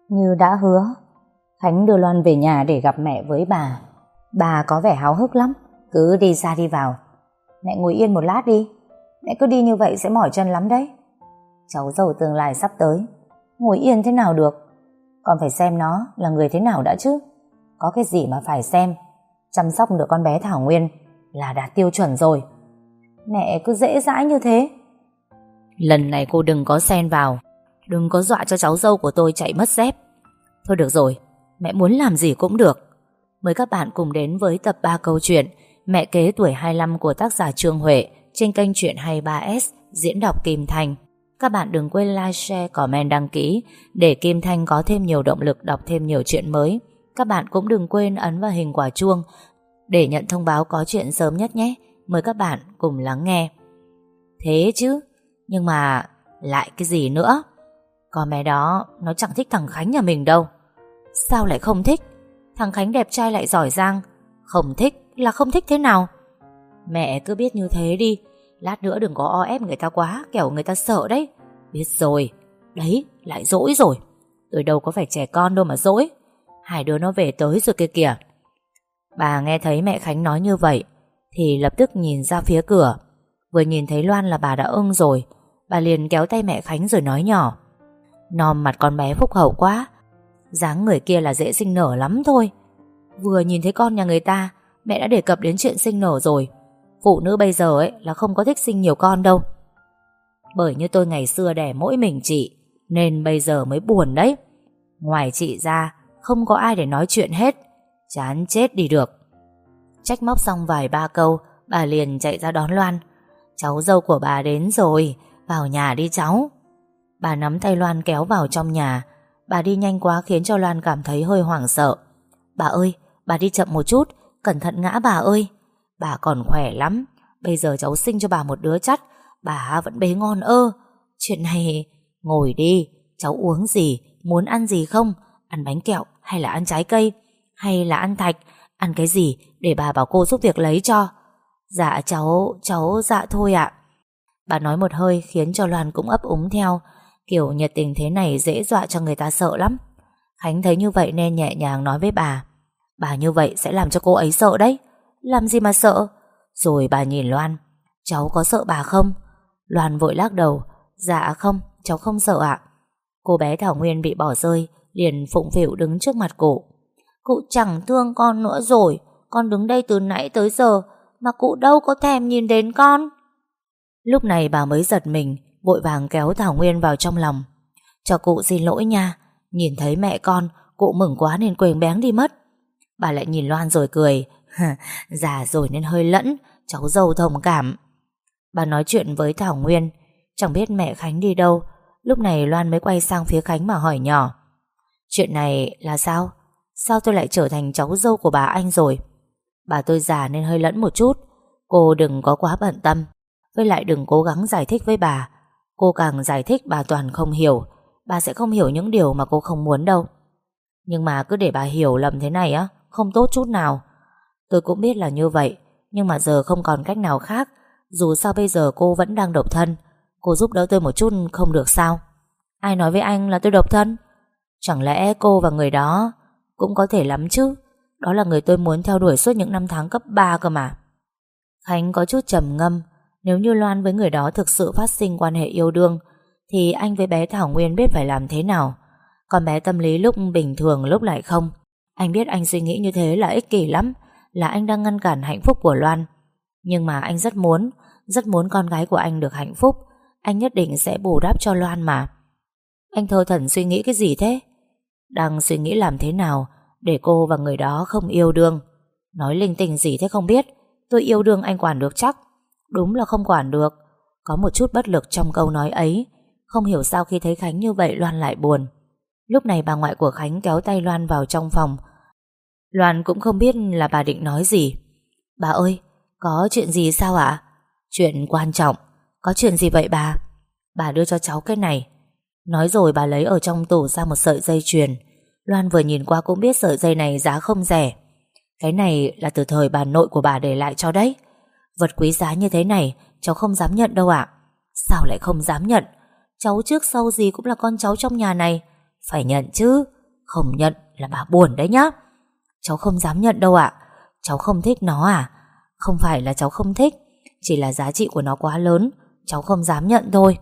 Như đã hứa, Khánh đưa Loan về nhà để gặp mẹ với bà. Bà có vẻ háo hức lắm, cứ đi ra đi vào. Mẹ ngồi yên một lát đi, mẹ cứ đi như vậy sẽ mỏi chân lắm đấy. Cháu dâu tương lai sắp tới, ngồi yên thế nào được, còn phải xem nó là người thế nào đã chứ. Có cái gì mà phải xem, chăm sóc được con bé Thảo Nguyên là đạt tiêu chuẩn rồi. Mẹ cứ dễ dãi như thế. Lần này cô đừng có xen vào, đừng có dọa cho cháu dâu của tôi chạy mất dép. Thôi được rồi, mẹ muốn làm gì cũng được. Mời các bạn cùng đến với tập 3 câu chuyện Mẹ kế tuổi 25 của tác giả Trương Huệ trên kênh Chuyện 23S diễn đọc Kim Thanh. Các bạn đừng quên like, share, comment, đăng ký để Kim Thanh có thêm nhiều động lực đọc thêm nhiều chuyện mới. Các bạn cũng đừng quên ấn vào hình quả chuông để nhận thông báo có chuyện sớm nhất nhé. Mời các bạn cùng lắng nghe. Thế chứ, nhưng mà lại cái gì nữa? Con bé đó nó chẳng thích thằng Khánh nhà mình đâu. Sao lại không thích? Thằng Khánh đẹp trai lại giỏi giang. Không thích là không thích thế nào? Mẹ cứ biết như thế đi, lát nữa đừng có o ép người ta quá, kẻo người ta sợ đấy. Biết rồi. Đấy, lại dỗi rồi. Tôi đâu có phải trẻ con đâu mà dỗi. Hai đứa nó về tới rồi kia kìa. Bà nghe thấy mẹ Khánh nói như vậy thì lập tức nhìn ra phía cửa. Vừa nhìn thấy Loan là bà đã ưng rồi. Bà liền kéo tay mẹ Khánh rồi nói nhỏ: Nom mặt con bé phúc hậu quá, dáng người kia là dễ sinh nở lắm thôi. Vừa nhìn thấy con nhà người ta, mẹ đã đề cập đến chuyện sinh nở rồi. Phụ nữ bây giờ ấy là không có thích sinh nhiều con đâu. Bởi như tôi ngày xưa đẻ mỗi mình chị, nên bây giờ mới buồn đấy. Ngoài chị ra không có ai để nói chuyện hết. Chán chết đi được. Trách móc xong vài ba câu, bà liền chạy ra đón Loan. Cháu dâu của bà đến rồi, vào nhà đi cháu. Bà nắm tay Loan kéo vào trong nhà. Bà đi nhanh quá khiến cho Loan cảm thấy hơi hoảng sợ. Bà ơi, bà đi chậm một chút, cẩn thận ngã bà ơi. Bà còn khỏe lắm, bây giờ cháu sinh cho bà một đứa chắc, bà vẫn bế ngon ơ. Chuyện này, ngồi đi, cháu uống gì, muốn ăn gì không? Ăn bánh kẹo hay là ăn trái cây? Hay là ăn thạch? Ăn cái gì để bà bảo cô giúp việc lấy cho? Dạ cháu dạ thôi ạ. Bà nói một hơi khiến cho Loan cũng ấp úng theo. Kiểu nhiệt tình thế này dễ dọa cho người ta sợ lắm. Khánh thấy như vậy nên nhẹ nhàng nói với bà: Bà như vậy sẽ làm cho cô ấy sợ đấy. Làm gì mà sợ? Rồi bà nhìn Loan: Cháu có sợ bà không? Loan vội lắc đầu: Dạ không, cháu không sợ ạ. Cô bé Thảo Nguyên bị bỏ rơi liền phụng phịu đứng trước mặt cụ. Cụ chẳng thương con nữa rồi. Con đứng đây từ nãy tới giờ mà cụ đâu có thèm nhìn đến con. Lúc này bà mới giật mình, vội vàng kéo Thảo Nguyên vào trong lòng. Cho cụ xin lỗi nha. Nhìn thấy mẹ con, cụ mừng quá nên quên béng đi mất. Bà lại nhìn Loan rồi cười: Già rồi nên hơi lẫn, cháu dâu thông cảm. Bà nói chuyện với Thảo Nguyên. Chẳng biết mẹ Khánh đi đâu. Lúc này Loan mới quay sang phía Khánh mà hỏi nhỏ: Chuyện này là sao? Sao tôi lại trở thành cháu dâu của bà anh rồi? Bà tôi già nên hơi lẫn một chút. Cô đừng có quá bận tâm. Với lại đừng cố gắng giải thích với bà. Cô càng giải thích bà toàn không hiểu. Bà sẽ không hiểu những điều mà cô không muốn đâu. Nhưng mà cứ để bà hiểu lầm thế này á, không tốt chút nào. Tôi cũng biết là như vậy, nhưng mà giờ không còn cách nào khác. Dù sao bây giờ cô vẫn đang độc thân. Cô giúp đỡ tôi một chút không được sao? Ai nói với anh là tôi độc thân? Chẳng lẽ cô và người đó cũng có thể lắm chứ? Đó là người tôi muốn theo đuổi suốt những năm tháng cấp 3 cơ mà. Khánh có chút trầm ngâm. Nếu như Loan với người đó thực sự phát sinh quan hệ yêu đương thì anh với bé Thảo Nguyên biết phải làm thế nào. Con bé tâm lý lúc bình thường lúc lại không. Anh biết anh suy nghĩ như thế là ích kỷ lắm, là anh đang ngăn cản hạnh phúc của Loan. Nhưng mà anh rất muốn con gái của anh được hạnh phúc. Anh nhất định sẽ bù đắp cho Loan mà. Anh thơ thẩn suy nghĩ cái gì thế? Đang suy nghĩ làm thế nào để cô và người đó không yêu đương. Nói linh tinh gì thế không biết. Tôi yêu đương anh quản được chắc? Đúng là không quản được. Có một chút bất lực trong câu nói ấy. Không hiểu sao khi thấy Khánh như vậy Loan lại buồn. Lúc này bà ngoại của Khánh kéo tay Loan vào trong phòng. Loan cũng không biết là bà định nói gì. Bà ơi, có chuyện gì sao ạ? Chuyện quan trọng. Có chuyện gì vậy bà? Bà đưa cho cháu cái này. Nói rồi bà lấy ở trong tủ ra một sợi dây chuyền. Loan vừa nhìn qua cũng biết sợi dây này giá không rẻ. Cái này là từ thời bà nội của bà để lại cho đấy. Vật quý giá như thế này cháu không dám nhận đâu ạ. Sao lại không dám nhận? Cháu trước sau gì cũng là con cháu trong nhà này. Phải nhận chứ. Không nhận là bà buồn đấy nhá. Cháu không dám nhận đâu ạ. Cháu không thích nó à? Không phải là cháu không thích, chỉ là giá trị của nó quá lớn, cháu không dám nhận thôi.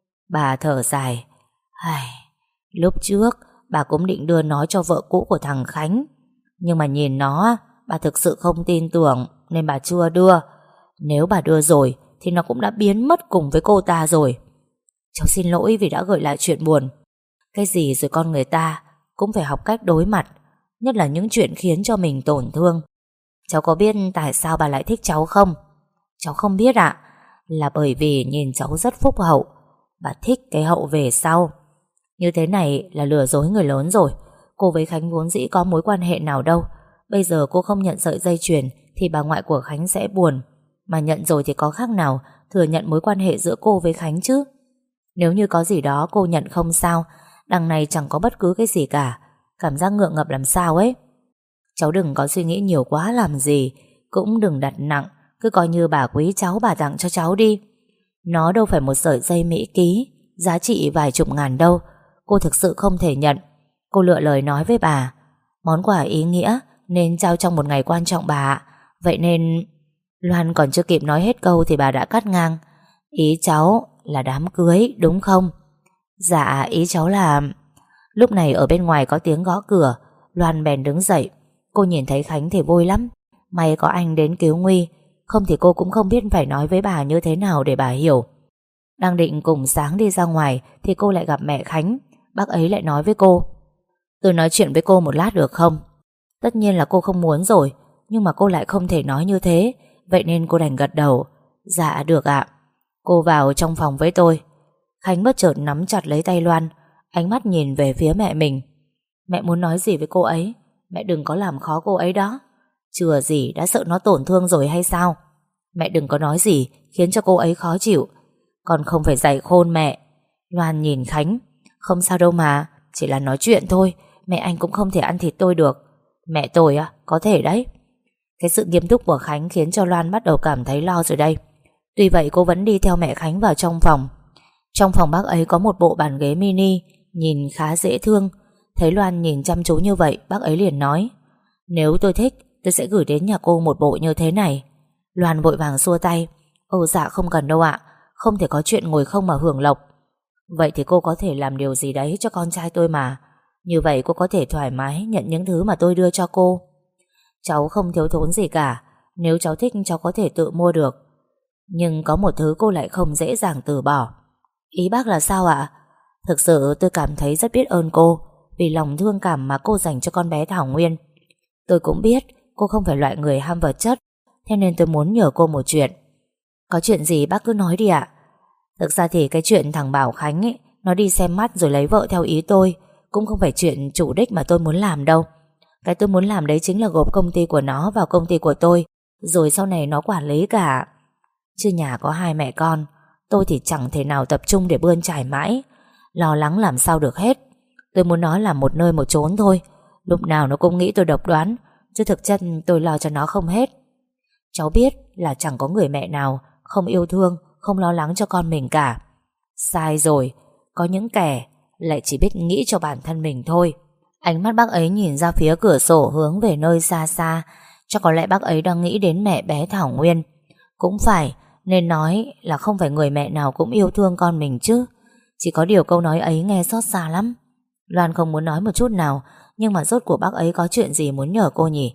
Bà thở dài. Ai, lúc trước bà cũng định đưa nó cho vợ cũ của thằng Khánh, nhưng mà nhìn nó bà thực sự không tin tưởng nên bà chưa đưa. Nếu bà đưa rồi thì nó cũng đã biến mất cùng với cô ta rồi. Cháu xin lỗi vì đã gợi lại chuyện buồn. Cái gì rồi con người ta cũng phải học cách đối mặt, nhất là những chuyện khiến cho mình tổn thương. Cháu có biết tại sao bà lại thích cháu không? Cháu không biết ạ. Là bởi vì nhìn cháu rất phúc hậu. Bà thích cái hậu về sau. Như thế này là lừa dối người lớn rồi. Cô với Khánh vốn dĩ có mối quan hệ nào đâu. Bây giờ cô không nhận sợi dây chuyền thì bà ngoại của Khánh sẽ buồn. Mà nhận rồi thì có khác nào thừa nhận mối quan hệ giữa cô với Khánh chứ. Nếu như có gì đó cô nhận không sao, đằng này chẳng có bất cứ cái gì cả. Cảm giác ngượng ngập làm sao ấy. Cháu đừng có suy nghĩ nhiều quá làm gì, cũng đừng đặt nặng. Cứ coi như bà quý cháu bà tặng cho cháu đi. Nó đâu phải một sợi dây mỹ ký giá trị vài chục ngàn đâu. Cô thực sự không thể nhận. Cô lựa lời nói với bà, món quà ý nghĩa nên trao trong một ngày quan trọng bà ạ. Vậy nên... Loan còn chưa kịp nói hết câu thì bà đã cắt ngang. Ý cháu là đám cưới đúng không? Dạ, ý cháu là... Lúc này ở bên ngoài có tiếng gõ cửa. Loan bèn đứng dậy. Cô nhìn thấy Khánh thì vui lắm. May có anh đến cứu nguy, không thì cô cũng không biết phải nói với bà như thế nào để bà hiểu. Đang định cùng Sáng đi ra ngoài thì cô lại gặp mẹ Khánh. Bác ấy lại nói với cô, tôi nói chuyện với cô một lát được không? Tất nhiên là cô không muốn rồi, nhưng mà cô lại không thể nói như thế. Vậy nên cô đành gật đầu. Dạ được ạ. Cô vào trong phòng với tôi. Khánh bất chợt nắm chặt lấy tay Loan, ánh mắt nhìn về phía mẹ mình. Mẹ muốn nói gì với cô ấy? Mẹ đừng có làm khó cô ấy đó. Chừa gì đã sợ nó tổn thương rồi hay sao? Mẹ đừng có nói gì khiến cho cô ấy khó chịu. Con không phải dạy khôn mẹ. Loan nhìn Khánh. Không sao đâu mà, chỉ là nói chuyện thôi. Mẹ anh cũng không thể ăn thịt tôi được. Mẹ tôi á, có thể đấy. Cái sự nghiêm túc của Khánh khiến cho Loan bắt đầu cảm thấy lo rồi đây. Tuy vậy cô vẫn đi theo mẹ Khánh vào trong phòng. Trong phòng bác ấy có một bộ bàn ghế mini, nhìn khá dễ thương. Thấy Loan nhìn chăm chú như vậy, bác ấy liền nói, nếu tôi thích, tôi sẽ gửi đến nhà cô một bộ như thế này. Loan vội vàng xua tay. Ồ dạ không cần đâu ạ, không thể có chuyện ngồi không mà hưởng lộc. Vậy thì cô có thể làm điều gì đấy cho con trai tôi mà. Như vậy cô có thể thoải mái nhận những thứ mà tôi đưa cho cô. Cháu không thiếu thốn gì cả. Nếu cháu thích cháu có thể tự mua được. Nhưng có một thứ cô lại không dễ dàng từ bỏ. Ý bác là sao ạ? Thực sự tôi cảm thấy rất biết ơn cô vì lòng thương cảm mà cô dành cho con bé Thảo Nguyên. Tôi cũng biết cô không phải loại người ham vật chất, thế nên tôi muốn nhờ cô một chuyện. Có chuyện gì bác cứ nói đi ạ. Thực ra thì cái chuyện thằng Bảo Khánh ấy, nó đi xem mắt rồi lấy vợ theo ý tôi, cũng không phải chuyện chủ đích mà tôi muốn làm đâu. Cái tôi muốn làm đấy chính là gộp công ty của nó vào công ty của tôi, rồi sau này nó quản lý cả. Chứ nhà có hai mẹ con, tôi thì chẳng thể nào tập trung để bươn trải mãi. Lo lắng làm sao được hết. Tôi muốn nó làm một nơi một chốn thôi. Lúc nào nó cũng nghĩ tôi độc đoán, chứ thực chất tôi lo cho nó không hết. Cháu biết là chẳng có người mẹ nào không yêu thương, không lo lắng cho con mình cả. Sai rồi. Có những kẻ lại chỉ biết nghĩ cho bản thân mình thôi. Ánh mắt bác ấy nhìn ra phía cửa sổ hướng về nơi xa xa. Chắc có lẽ bác ấy đang nghĩ đến mẹ bé Thảo Nguyên. Cũng phải, nên nói là không phải người mẹ nào cũng yêu thương con mình chứ. Chỉ có điều câu nói ấy nghe xót xa lắm. Loan không muốn nói một chút nào, nhưng mà rốt cuộc bác ấy có chuyện gì muốn nhờ cô nhỉ?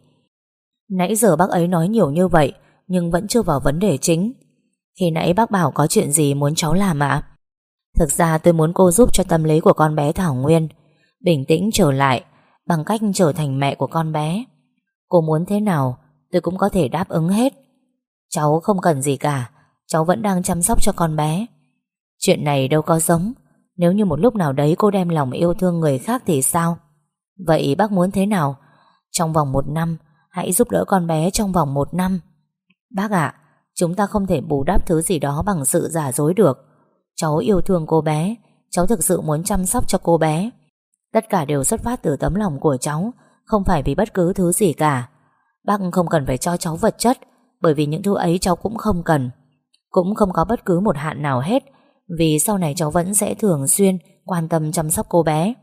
Nãy giờ bác ấy nói nhiều như vậy nhưng vẫn chưa vào vấn đề chính. Khi nãy bác bảo có chuyện gì muốn cháu làm ạ? Thực ra tôi muốn cô giúp cho tâm lý của con bé Thảo Nguyên bình tĩnh trở lại bằng cách trở thành mẹ của con bé. Cô muốn thế nào tôi cũng có thể đáp ứng hết. Cháu không cần gì cả, cháu vẫn đang chăm sóc cho con bé. Chuyện này đâu có giống. Nếu như một lúc nào đấy cô đem lòng yêu thương người khác thì sao? Vậy bác muốn thế nào? Trong vòng 1 năm, hãy giúp đỡ con bé trong vòng 1 năm. Bác ạ, chúng ta không thể bù đắp thứ gì đó bằng sự giả dối được. Cháu yêu thương cô bé, cháu thực sự muốn chăm sóc cho cô bé. Tất cả đều xuất phát từ tấm lòng của cháu, không phải vì bất cứ thứ gì cả. Bác không cần phải cho cháu vật chất, bởi vì những thứ ấy cháu cũng không cần. Cũng không có bất cứ một hạn nào hết, vì sau này cháu vẫn sẽ thường xuyên quan tâm chăm sóc cô bé.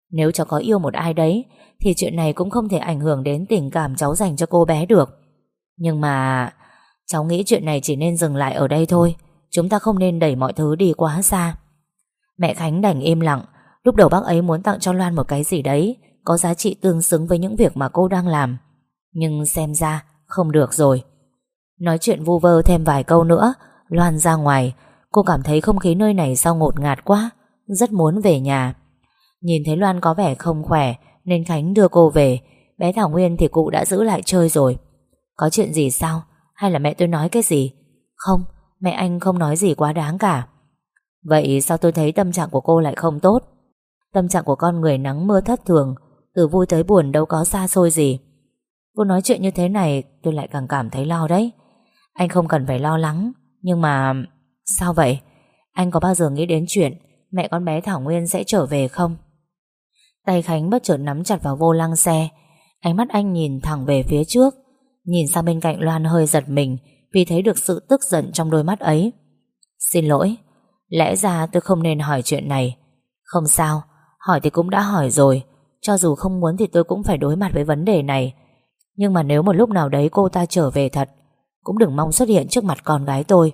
Nếu cháu có yêu một ai đấy thì chuyện này cũng không thể ảnh hưởng đến tình cảm cháu dành cho cô bé được. Nhưng mà cháu nghĩ chuyện này chỉ nên dừng lại ở đây thôi. Chúng ta không nên đẩy mọi thứ đi quá xa. Mẹ Khánh đành im lặng. Lúc đầu bác ấy muốn tặng cho Loan một cái gì đấy có giá trị tương xứng với những việc mà cô đang làm, nhưng xem ra không được rồi. Nói chuyện vu vơ thêm vài câu nữa, Loan ra ngoài. Cô cảm thấy không khí nơi này sao ngột ngạt quá, rất muốn về nhà. Nhìn thấy Loan có vẻ không khỏe nên Khánh đưa cô về. Bé Thảo Nguyên thì cụ đã giữ lại chơi rồi. Có chuyện gì sao? Hay là mẹ tôi nói cái gì? Không, mẹ anh không nói gì quá đáng cả. Vậy sao tôi thấy tâm trạng của cô lại không tốt? Tâm trạng của con người nắng mưa thất thường, từ vui tới buồn đâu có xa xôi gì. Cô nói chuyện như thế này tôi lại càng cảm thấy lo đấy. Anh không cần phải lo lắng. Nhưng mà... Sao vậy? Anh có bao giờ nghĩ đến chuyện mẹ con bé Thảo Nguyên sẽ trở về không? Tay Khánh bất chợt nắm chặt vào vô lăng xe. Ánh mắt anh nhìn thẳng về phía trước. Nhìn sang bên cạnh Loan hơi giật mình vì thấy được sự tức giận trong đôi mắt ấy. Xin lỗi, lẽ ra tôi không nên hỏi chuyện này. Không sao, hỏi thì cũng đã hỏi rồi. Cho dù không muốn thì tôi cũng phải đối mặt với vấn đề này. Nhưng mà nếu một lúc nào đấy cô ta trở về thật, cũng đừng mong xuất hiện trước mặt con gái tôi.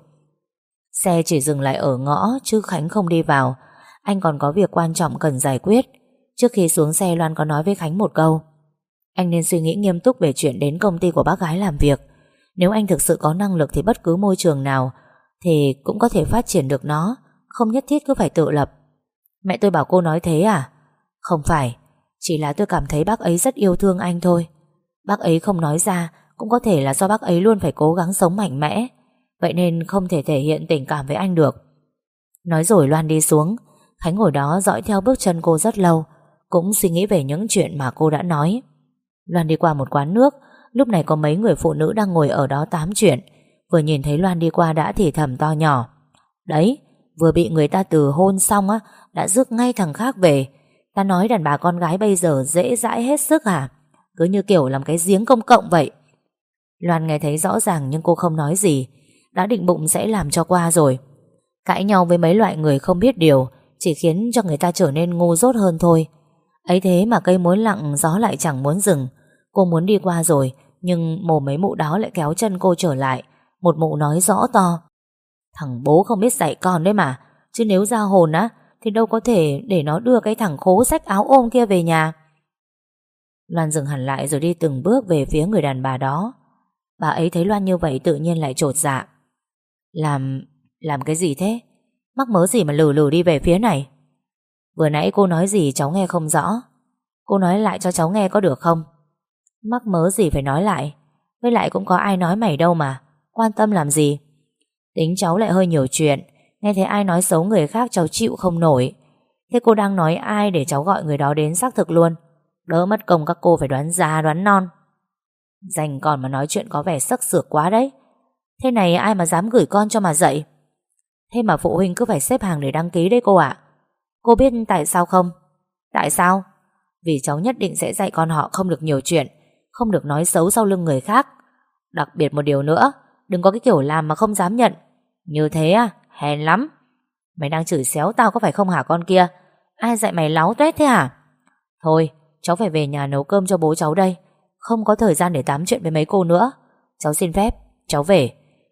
Xe chỉ dừng lại ở ngõ chứ Khánh không đi vào. Anh còn có việc quan trọng cần giải quyết. Trước khi xuống xe, Loan có nói với Khánh một câu: anh nên suy nghĩ nghiêm túc về chuyện đến công ty của bác gái làm việc. Nếu anh thực sự có năng lực thì bất cứ môi trường nào thì cũng có thể phát triển được nó, không nhất thiết cứ phải tự lập. Mẹ tôi bảo cô nói thế à? Không phải, chỉ là tôi cảm thấy bác ấy rất yêu thương anh thôi. Bác ấy không nói ra cũng có thể là do bác ấy luôn phải cố gắng sống mạnh mẽ, vậy nên không thể thể hiện tình cảm với anh được. Nói rồi Loan đi xuống. Khánh ngồi đó dõi theo bước chân cô rất lâu, cũng suy nghĩ về những chuyện mà cô đã nói. Loan đi qua một quán nước. Lúc này có mấy người phụ nữ đang ngồi ở đó tám chuyện. Vừa nhìn thấy Loan đi qua đã thì thầm to nhỏ: đấy, vừa bị người ta từ hôn xong á đã rước ngay thằng khác về. Ta nói đàn bà con gái bây giờ dễ dãi hết sức hả? Cứ như kiểu làm cái giếng công cộng vậy. Loan nghe thấy rõ ràng nhưng cô không nói gì. Đã định bụng sẽ làm cho qua rồi. Cãi nhau với mấy loại người không biết điều chỉ khiến cho người ta trở nên ngu dốt hơn thôi. Ấy thế mà cây muốn lặng gió lại chẳng muốn dừng. Cô muốn đi qua rồi, nhưng mồm mấy mụ đó lại kéo chân cô trở lại. Một mụ nói rõ to: thằng bố không biết dạy con đấy mà, chứ nếu ra hồn á thì đâu có thể để nó đưa cái thằng khố xách áo ôm kia về nhà. Loan dừng hẳn lại rồi đi từng bước về phía người đàn bà đó. Bà ấy thấy Loan như vậy tự nhiên lại chột dạ. Làm cái gì thế? Mắc mớ gì mà lừ lừ đi về phía này? Vừa nãy cô nói gì cháu nghe không rõ. Cô nói lại cho cháu nghe có được không? Mắc mớ gì phải nói lại? Với lại cũng có ai nói mày đâu mà, quan tâm làm gì? Tính cháu lại hơi nhiều chuyện. Nghe thấy ai nói xấu người khác cháu chịu không nổi. Thế cô đang nói ai để cháu gọi người đó đến xác thực luôn, đỡ mất công các cô phải đoán già đoán non. Dành con mà nói chuyện có vẻ sắc sược quá đấy. Thế này ai mà dám gửi con cho mà dạy? Thế mà phụ huynh cứ phải xếp hàng để đăng ký đấy cô ạ. Cô biết tại sao không? Tại sao? Vì cháu nhất định sẽ dạy con họ không được nhiều chuyện, không được nói xấu sau lưng người khác. Đặc biệt một điều nữa, đừng có cái kiểu làm mà không dám nhận. Như thế à? Hèn lắm. Mày đang chửi xéo tao có phải không hả con kia? Ai dạy mày láo tuét thế hả? Thôi, cháu phải về nhà nấu cơm cho bố cháu đây. Không có thời gian để tám chuyện với mấy cô nữa. Cháu xin phép, cháu về.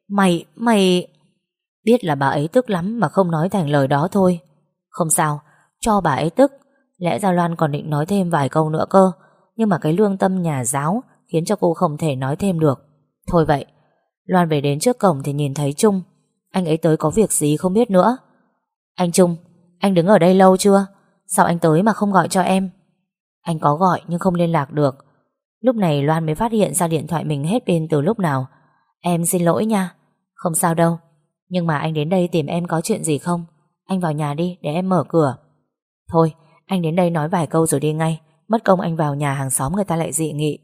Mày... Biết là bà ấy tức lắm mà không nói thành lời đó thôi. Không sao, cho bà ấy tức. Lẽ ra Loan còn định nói thêm vài câu nữa cơ, nhưng mà cái lương tâm nhà giáo khiến cho cô không thể nói thêm được. Thôi vậy. Loan về đến trước cổng thì nhìn thấy Trung. Anh ấy tới có việc gì không biết nữa. Anh Trung, anh đứng ở đây lâu chưa? Sao anh tới mà không gọi cho em? Anh có gọi nhưng không liên lạc được. Lúc này Loan mới phát hiện ra điện thoại mình hết pin từ lúc nào. Em xin lỗi nha. Không sao đâu. Nhưng mà anh đến đây tìm em có chuyện gì không? Anh vào nhà đi để em mở cửa. Thôi, anh đến đây nói vài câu rồi đi ngay. Mất công anh vào nhà hàng xóm người ta lại dị nghị.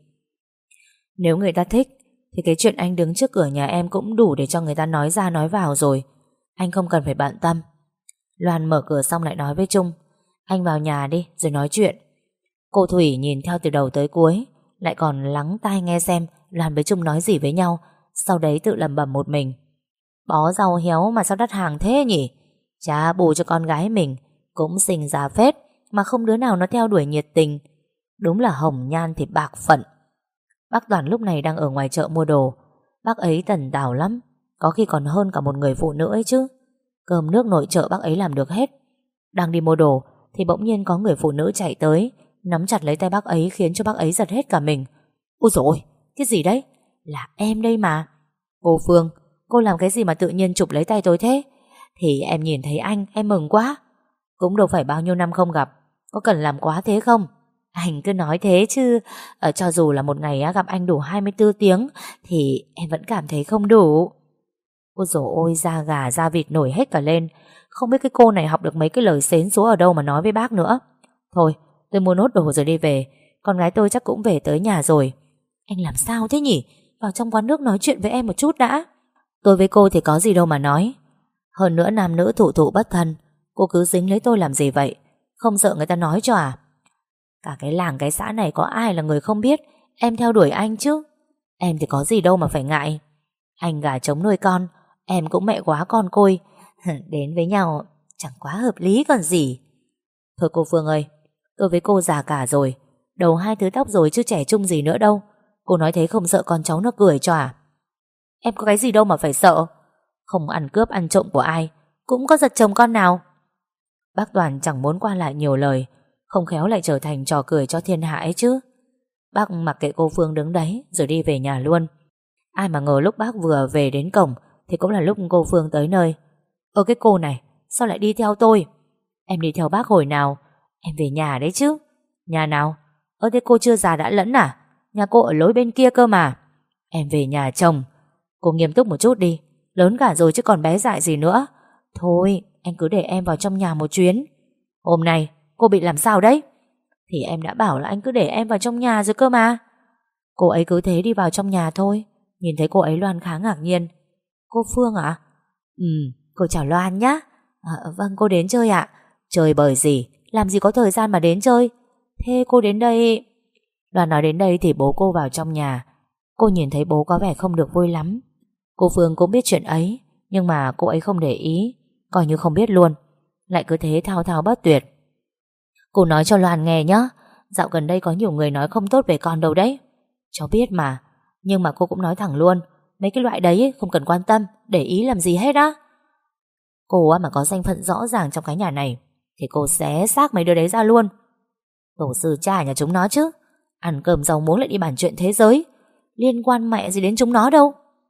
Nếu người ta thích thì cái chuyện anh đứng trước cửa nhà em cũng đủ để cho người ta nói ra nói vào rồi. Anh không cần phải bận tâm. Loan mở cửa xong lại nói với Trung: anh vào nhà đi rồi nói chuyện. Cô Thủy nhìn theo từ đầu tới cuối, lại còn lắng tai nghe xem Loan với Trung nói gì với nhau. Sau đấy tự lẩm bẩm một mình: bó rau héo mà sao đắt hàng thế nhỉ? Chả bù cho con gái mình, cũng xinh ra phết mà không đứa nào nó theo đuổi nhiệt tình. Đúng là hồng nhan thì bạc phận. Bác Toàn lúc này đang ở ngoài chợ mua đồ. Bác ấy tần tảo lắm, có khi còn hơn cả một người phụ nữ ấy chứ. Cơm nước nội trợ bác ấy làm được hết. Đang đi mua đồ thì bỗng nhiên có người phụ nữ chạy tới, nắm chặt lấy tay bác ấy khiến cho bác ấy giật hết cả mình. Ôi dồi ôi, cái gì đấy? Là em đây mà. Cô Phương, cô làm cái gì mà tự nhiên chụp lấy tay tôi thế? Thì em nhìn thấy anh, em mừng quá. Cũng đâu phải bao nhiêu năm không gặp, có cần làm quá thế không? Anh cứ nói thế chứ cho dù là một ngày gặp anh đủ 24 tiếng thì em vẫn cảm thấy không đủ. Ôi dồi ôi, da gà da vịt nổi hết cả lên. Không biết cái cô này học được mấy cái lời xến xúa ở đâu mà nói với bác nữa. Thôi, tôi mua nốt đồ rồi đi về. Con gái tôi chắc cũng về tới nhà rồi. Anh làm sao thế nhỉ? Vào trong quán nước nói chuyện với em một chút đã. Tôi với cô thì có gì đâu mà nói. Hơn nữa nam nữ thụ thụ bất thân. Cô cứ dính lấy tôi làm gì vậy? Không sợ người ta nói cho à? Cả cái làng cái xã này có ai là người không biết em theo đuổi anh chứ? Em thì có gì đâu mà phải ngại. Anh gà trống nuôi con, em cũng mẹ quá con côi. Đến với nhau chẳng quá hợp lý còn gì. Thôi cô Phương ơi, tôi với cô già cả rồi, đầu hai thứ tóc rồi chứ trẻ trung gì nữa đâu. Cô nói thế không sợ con cháu nó cười cho à? Em có cái gì đâu mà phải sợ. Không ăn cướp ăn trộm của ai, cũng có giật chồng con nào. Bác Toàn chẳng muốn qua lại nhiều lời, không khéo lại trở thành trò cười cho thiên hạ ấy chứ. Bác mặc kệ cô Phương đứng đấy rồi đi về nhà luôn. Ai mà ngờ lúc bác vừa về đến cổng thì cũng là lúc cô Phương tới nơi. Cái cô này sao lại đi theo tôi? Em đi theo bác hồi nào? Em về nhà đấy chứ. Nhà nào? Thế cô chưa già đã lẫn à? Nhà cô ở lối bên kia cơ mà. Em về nhà chồng. Cô nghiêm túc một chút đi, lớn cả rồi chứ còn bé dại gì nữa. Thôi anh cứ để em vào trong nhà một chuyến. Hôm nay cô bị làm sao đấy? Thì em đã bảo là anh cứ để em vào trong nhà rồi cơ mà. Cô ấy cứ thế đi vào trong nhà thôi. Nhìn thấy cô ấy Loan khá ngạc nhiên. Cô Phương ạ? Cô chào Loan nhá. Vâng, cô đến chơi ạ. Chơi bời gì, làm gì có thời gian mà đến chơi. Thế cô đến đây... Loan nói đến đây thì bố cô vào trong nhà. Cô nhìn thấy bố có vẻ không được vui lắm. Cô Phương cũng biết chuyện ấy, nhưng mà cô ấy không để ý, coi như không biết luôn. Lại cứ thế thao thao bất tuyệt. Cô nói cho Loan nghe nhá, dạo gần đây có nhiều người nói không tốt về con đâu đấy. Cháu biết mà, nhưng mà cô cũng nói thẳng luôn, mấy cái loại đấy không cần quan tâm, để ý làm gì hết á. Cô mà có danh phận rõ ràng trong cái nhà này thì cô xé xác mấy đứa đấy ra luôn. Tổ sư cha nhà chúng nó chứ, ăn cơm rau muống lại đi bàn chuyện thế giới, liên quan mẹ gì đến chúng nó đâu.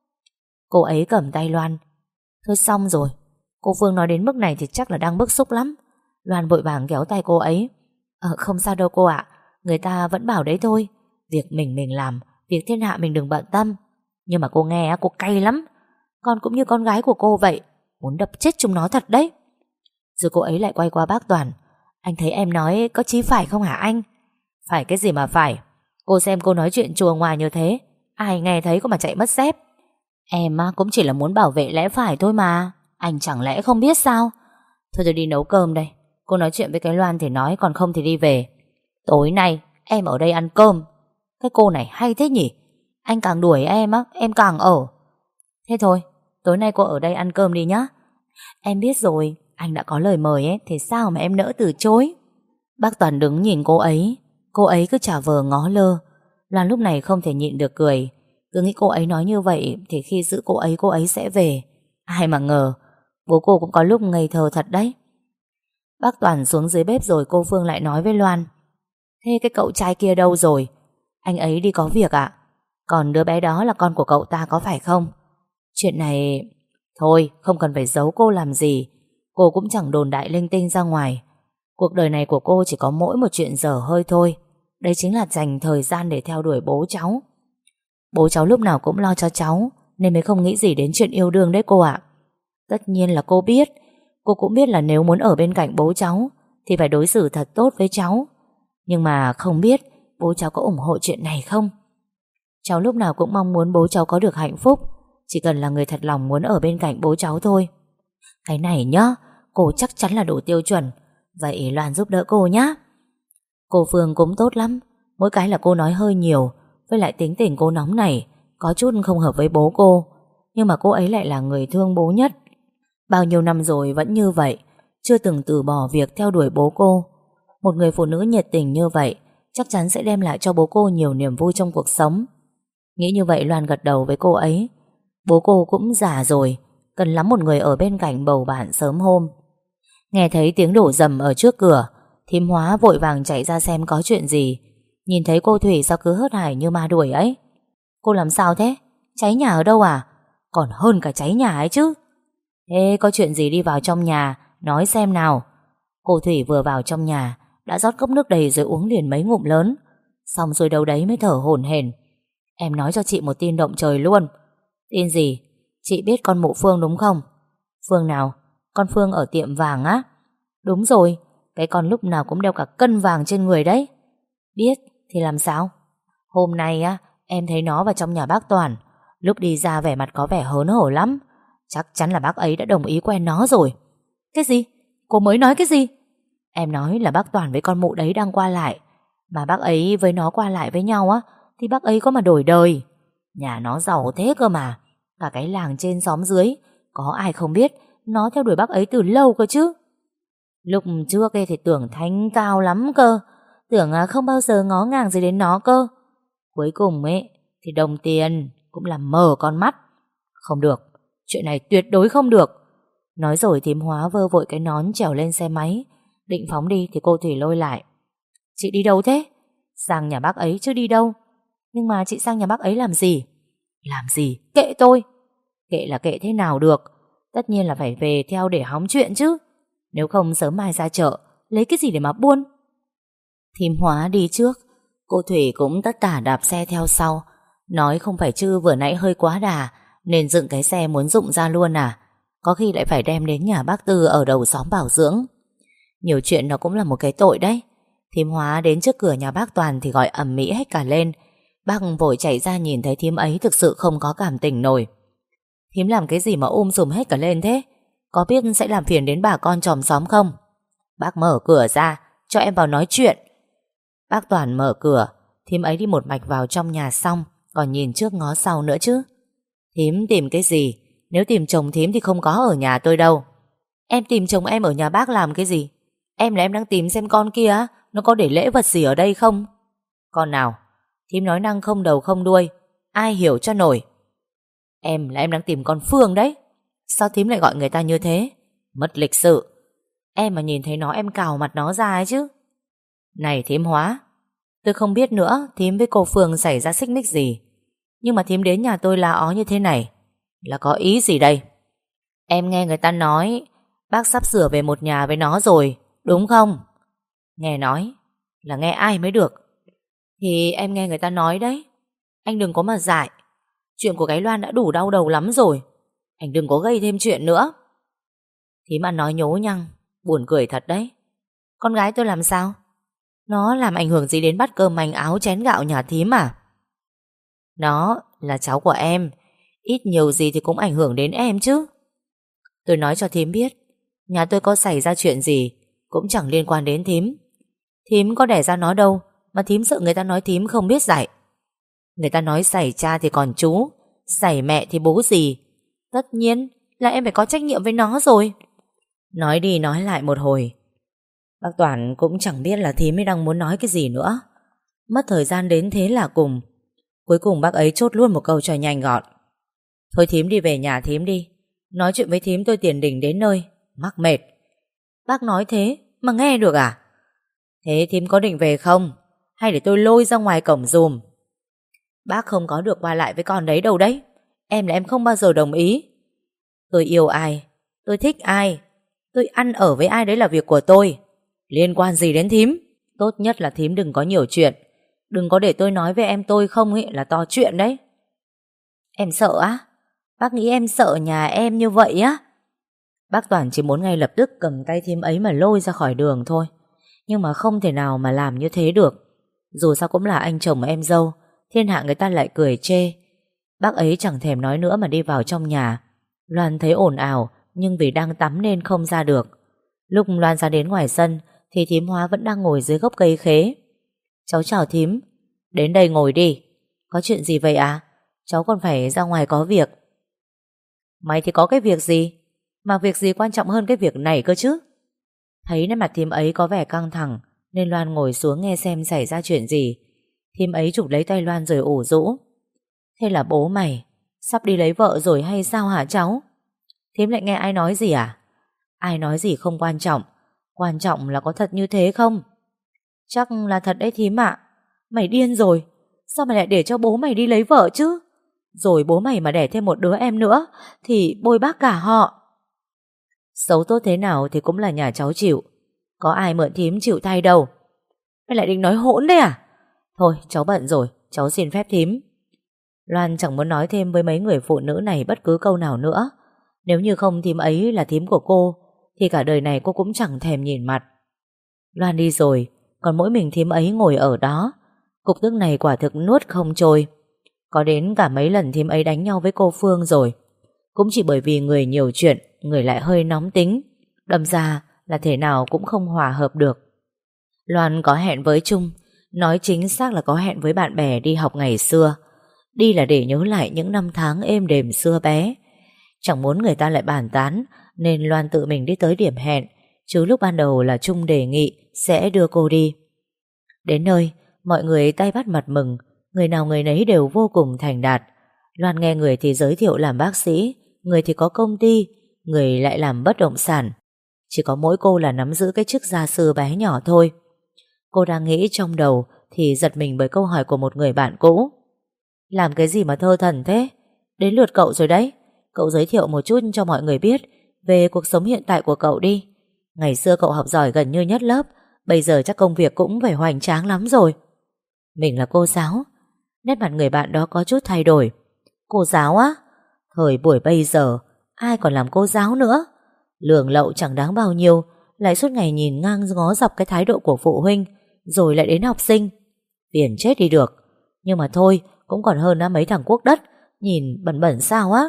Cô ấy cầm tay Loan. Thôi xong rồi. Cô Phương nói đến mức này thì chắc là đang bức xúc lắm. Loan vội vàng kéo tay cô ấy. Không sao đâu cô ạ, người ta vẫn bảo đấy thôi, việc mình làm, việc thiên hạ mình đừng bận tâm. Nhưng mà cô nghe cô cay lắm. Con cũng như con gái của cô vậy, muốn đập chết chúng nó thật đấy. Rồi cô ấy lại quay qua bác Toàn. Anh thấy em nói có chí phải không hả anh? Phải cái gì mà phải? Cô xem cô nói chuyện chùa ngoài như thế, ai nghe thấy có mà chạy mất dép. Em cũng chỉ là muốn bảo vệ lẽ phải thôi mà, anh chẳng lẽ không biết sao? Thôi tôi đi nấu cơm đây. Cô nói chuyện với cái Loan thì nói, còn không thì đi về. Tối nay em ở đây ăn cơm. Cái cô này hay thế nhỉ? Anh càng đuổi em càng ở. Thế thôi, tối nay cô ở đây ăn cơm đi nhá. Em biết rồi, anh đã có lời mời thì sao mà em nỡ từ chối? Bác Toàn đứng nhìn cô ấy cứ giả vờ ngó lơ. Loan lúc này không thể nhịn được cười. Cứ nghĩ cô ấy nói như vậy thì khi giữ cô ấy sẽ về. Ai mà ngờ bố cô cũng có lúc ngây thơ thật đấy. Bác Toàn xuống dưới bếp rồi cô Phương lại nói với Loan. Thế cái cậu trai kia đâu rồi? Anh ấy đi có việc ạ? Còn đứa bé đó là con của cậu ta có phải không? Chuyện này... Thôi không cần phải giấu cô làm gì. Cô cũng chẳng đồn đại linh tinh ra ngoài. Cuộc đời này của cô chỉ có mỗi một chuyện dở hơi thôi. Đấy chính là dành thời gian để theo đuổi bố cháu. Bố cháu lúc nào cũng lo cho cháu, nên mới không nghĩ gì đến chuyện yêu đương đấy cô ạ. Tất nhiên là cô biết. Cô cũng biết là nếu muốn ở bên cạnh bố cháu thì phải đối xử thật tốt với cháu. Nhưng mà không biết bố cháu có ủng hộ chuyện này không? Cháu lúc nào cũng mong muốn bố cháu có được hạnh phúc. Chỉ cần là người thật lòng muốn ở bên cạnh bố cháu thôi. Cái này nhá, cô chắc chắn là đủ tiêu chuẩn. Vậy Loan giúp đỡ cô nhá. Cô Phương cũng tốt lắm, mỗi cái là cô nói hơi nhiều. Với lại tính tình cô nóng này, có chút không hợp với bố cô. Nhưng mà cô ấy lại là người thương bố nhất. Bao nhiêu năm rồi vẫn như vậy, chưa từng từ bỏ việc theo đuổi bố cô. Một người phụ nữ nhiệt tình như vậy chắc chắn sẽ đem lại cho bố cô nhiều niềm vui trong cuộc sống. Nghĩ như vậy Loan gật đầu với cô ấy. Bố cô cũng già rồi, cần lắm một người ở bên cạnh bầu bạn sớm hôm. Nghe thấy tiếng đổ rầm ở trước cửa, thím Hóa vội vàng chạy ra xem có chuyện gì. Nhìn thấy cô Thủy sao cứ hớt hải như ma đuổi ấy. Cô làm sao thế? Cháy nhà ở đâu à? Còn hơn cả cháy nhà ấy chứ. Thế có chuyện gì đi vào trong nhà, nói xem nào. Cô Thủy vừa vào trong nhà đã rót cốc nước đầy rồi uống liền mấy ngụm lớn. Xong rồi đâu đấy mới thở hổn hển. Em nói cho chị một tin động trời luôn. Tin gì? Chị biết con mụ Phương đúng không? Phương nào? Con Phương ở tiệm vàng á? Đúng rồi, cái con lúc nào cũng đeo cả cân vàng trên người đấy. Biết thì làm sao? Hôm nay á, em thấy nó vào trong nhà bác Toàn. Lúc đi ra vẻ mặt có vẻ hớn hở lắm. Chắc chắn là bác ấy đã đồng ý quen nó rồi. Cái gì? Cô mới nói cái gì? Em nói là bác Toàn với con mụ đấy đang qua lại. Mà bác ấy với nó qua lại với nhau á thì bác ấy có mà đổi đời. Nhà nó giàu thế cơ mà. Cả cái làng trên xóm dưới có ai không biết nó theo đuổi bác ấy từ lâu cơ chứ. Lúc trước ấy thì tưởng thanh cao lắm cơ. Tưởng không bao giờ ngó ngàng gì đến nó cơ. Cuối cùng ấy thì đồng tiền cũng làm mờ con mắt. Không được, chuyện này tuyệt đối không được. Nói rồi thím Hóa vơ vội cái nón trèo lên xe máy, định phóng đi thì cô Thủy lôi lại. Chị đi đâu thế? Sang nhà bác ấy chứ đi đâu. Nhưng mà chị sang nhà bác ấy làm gì? Làm gì? Kệ tôi. Kệ là kệ thế nào được. Tất nhiên là phải về theo để hóng chuyện chứ. Nếu không sớm mai ra chợ lấy cái gì để mà buôn. Thím Hóa đi trước, cô Thủy cũng tất tả đạp xe theo sau. Nói không phải chứ vừa nãy hơi quá đà nên dựng cái xe muốn rụng ra luôn à. Có khi lại phải đem đến nhà bác Tư ở đầu xóm bảo dưỡng. Nhiều chuyện nó cũng là một cái tội đấy. Thím Hóa đến trước cửa nhà bác Toàn thì gọi ầm ĩ hết cả lên. Bác vội chạy ra nhìn thấy thím ấy thực sự không có cảm tình nổi. Thím làm cái gì mà sùm hết cả lên thế? Có biết sẽ làm phiền đến bà con chòm xóm không? Bác mở cửa ra cho em vào nói chuyện. Bác Toàn mở cửa, thím ấy đi một mạch vào trong nhà xong còn nhìn trước ngó sau nữa chứ. Thím tìm cái gì? Nếu tìm chồng thím thì không có ở nhà tôi đâu. Em tìm chồng em ở nhà bác làm cái gì? Em là em đang tìm xem con kia nó có để lễ vật gì ở đây không? Con nào? Thím nói năng không đầu không đuôi, ai hiểu cho nổi. Em là em đang tìm con Phương đấy. Sao thím lại gọi người ta như thế? Mất lịch sự. Em mà nhìn thấy nó em cào mặt nó ra ấy chứ. Này thím Hóa, tôi không biết nữa thím với cô Phương xảy ra xích mích gì. Nhưng mà thím đến nhà tôi la ó như thế này là có ý gì đây? Em nghe người ta nói bác sắp sửa về một nhà với nó rồi, đúng không? Nghe nói là nghe ai mới được. Thì em nghe người ta nói đấy. Anh đừng có mà dại. Chuyện của cái Loan đã đủ đau đầu lắm rồi. Anh đừng có gây thêm chuyện nữa. Thím ăn nói nhố nhăng, buồn cười thật đấy. Con gái tôi làm sao? Nó làm ảnh hưởng gì đến bát cơm manh áo chén gạo nhà thím à? Nó là cháu của em, ít nhiều gì thì cũng ảnh hưởng đến em chứ. Tôi nói cho thím biết, nhà tôi có xảy ra chuyện gì cũng chẳng liên quan đến thím. Thím có đẻ ra nó đâu mà thím sợ người ta nói thím không biết dạy. Người ta nói xảy cha thì còn chú, xảy mẹ thì bố gì. Tất nhiên là em phải có trách nhiệm với nó rồi. Nói đi nói lại một hồi, bác Toàn cũng chẳng biết là thím ấy đang muốn nói cái gì nữa. Mất thời gian đến thế là cùng. Cuối cùng bác ấy chốt luôn một câu cho nhanh gọn. Thôi thím đi về nhà thím đi. Nói chuyện với thím tôi tiền đình đến nơi mắc mệt. Bác nói thế mà nghe được à? Thế thím có định về không? Hay để tôi lôi ra ngoài cổng dùm? Bác không có được qua lại với con đấy đâu đấy. Em là em không bao giờ đồng ý. Tôi yêu ai, tôi thích ai, tôi ăn ở với ai đấy là việc của tôi. Liên quan gì đến thím? Tốt nhất là thím đừng có nhiều chuyện. Đừng có để tôi nói với em tôi không ấy là to chuyện đấy. Em sợ á? Bác nghĩ em sợ nhà em như vậy á? Bác Toàn chỉ muốn ngay lập tức cầm tay thím ấy mà lôi ra khỏi đường thôi. Nhưng mà không thể nào mà làm như thế được. Dù sao cũng là anh chồng em dâu, thiên hạ người ta lại cười chê. Bác ấy chẳng thèm nói nữa mà đi vào trong nhà. Loan thấy ồn ào nhưng vì đang tắm nên không ra được. Lúc Loan ra đến ngoài sân thì thím Hóa vẫn đang ngồi dưới gốc cây khế. Cháu chào thím. Đến đây ngồi đi. Có chuyện gì vậy à? Cháu còn phải ra ngoài có việc. Mày thì có cái việc gì? Mà việc gì quan trọng hơn cái việc này cơ chứ? Thấy nét mặt thím ấy có vẻ căng thẳng nên Loan ngồi xuống nghe xem xảy ra chuyện gì. Thím ấy chụp lấy tay Loan rồi ủ rũ: "Thế là bố mày sắp đi lấy vợ rồi hay sao hả cháu?" Thím lại nghe ai nói gì à? Ai nói gì không quan trọng, quan trọng là có thật như thế không? Chắc là thật đấy thím ạ. Mày điên rồi, sao mày lại để cho bố mày đi lấy vợ chứ? Rồi bố mày mà đẻ thêm một đứa em nữa thì bôi bác cả họ. Xấu tốt thế nào thì cũng là nhà cháu chịu, có ai mượn thím chịu thay đâu. Mày lại định nói hỗn đấy à? Thôi cháu bận rồi, cháu xin phép thím. Loan chẳng muốn nói thêm với mấy người phụ nữ này bất cứ câu nào nữa. Nếu như không thím ấy là thím của cô thì cả đời này cô cũng chẳng thèm nhìn mặt. Loan đi rồi, còn mỗi mình thím ấy ngồi ở đó. Cục tức này quả thực nuốt không trôi. Có đến cả mấy lần thím ấy đánh nhau với cô Phương rồi. Cũng chỉ bởi vì người nhiều chuyện, người lại hơi nóng tính, đâm ra là thể nào cũng không hòa hợp được. Loan có hẹn với Trung, nói chính xác là có hẹn với bạn bè đi học ngày xưa. Đi là để nhớ lại những năm tháng êm đềm xưa bé. Chẳng muốn người ta lại bàn tán nên Loan tự mình đi tới điểm hẹn, chứ lúc ban đầu là Trung đề nghị sẽ đưa cô đi. Đến nơi, mọi người tay bắt mặt mừng, người nào người nấy đều vô cùng thành đạt. Loan nghe người thì giới thiệu làm bác sĩ, người thì có công ty, người lại làm bất động sản. Chỉ có mỗi cô là nắm giữ cái chức gia sư bé nhỏ thôi. Cô đang nghĩ trong đầu thì giật mình bởi câu hỏi của một người bạn cũ: "Làm cái gì mà thơ thần thế? Đến lượt cậu rồi đấy. Cậu giới thiệu một chút cho mọi người biết về cuộc sống hiện tại của cậu đi. Ngày xưa cậu học giỏi gần như nhất lớp, bây giờ chắc công việc cũng phải hoành tráng lắm rồi." Mình là cô giáo. Nét mặt người bạn đó có chút thay đổi. Cô giáo á? Thời buổi bây giờ ai còn làm cô giáo nữa. Lương lậu chẳng đáng bao nhiêu, lại suốt ngày nhìn ngang ngó dọc cái thái độ của phụ huynh, rồi lại đến học sinh. Phiền chết đi được. Nhưng mà thôi, cũng còn hơn mấy thằng cuốc đất, nhìn bẩn bẩn sao á.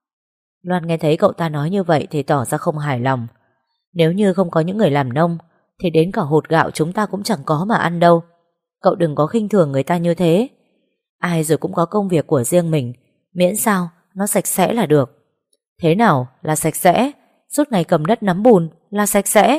Loan nghe thấy cậu ta nói như vậy thì tỏ ra không hài lòng. Nếu như không có những người làm nông thì đến cả hột gạo chúng ta cũng chẳng có mà ăn đâu. Cậu đừng có khinh thường người ta như thế. Ai rồi cũng có công việc của riêng mình, miễn sao nó sạch sẽ là được. Thế nào là sạch sẽ? Suốt ngày cầm đất nắm bùn là sạch sẽ?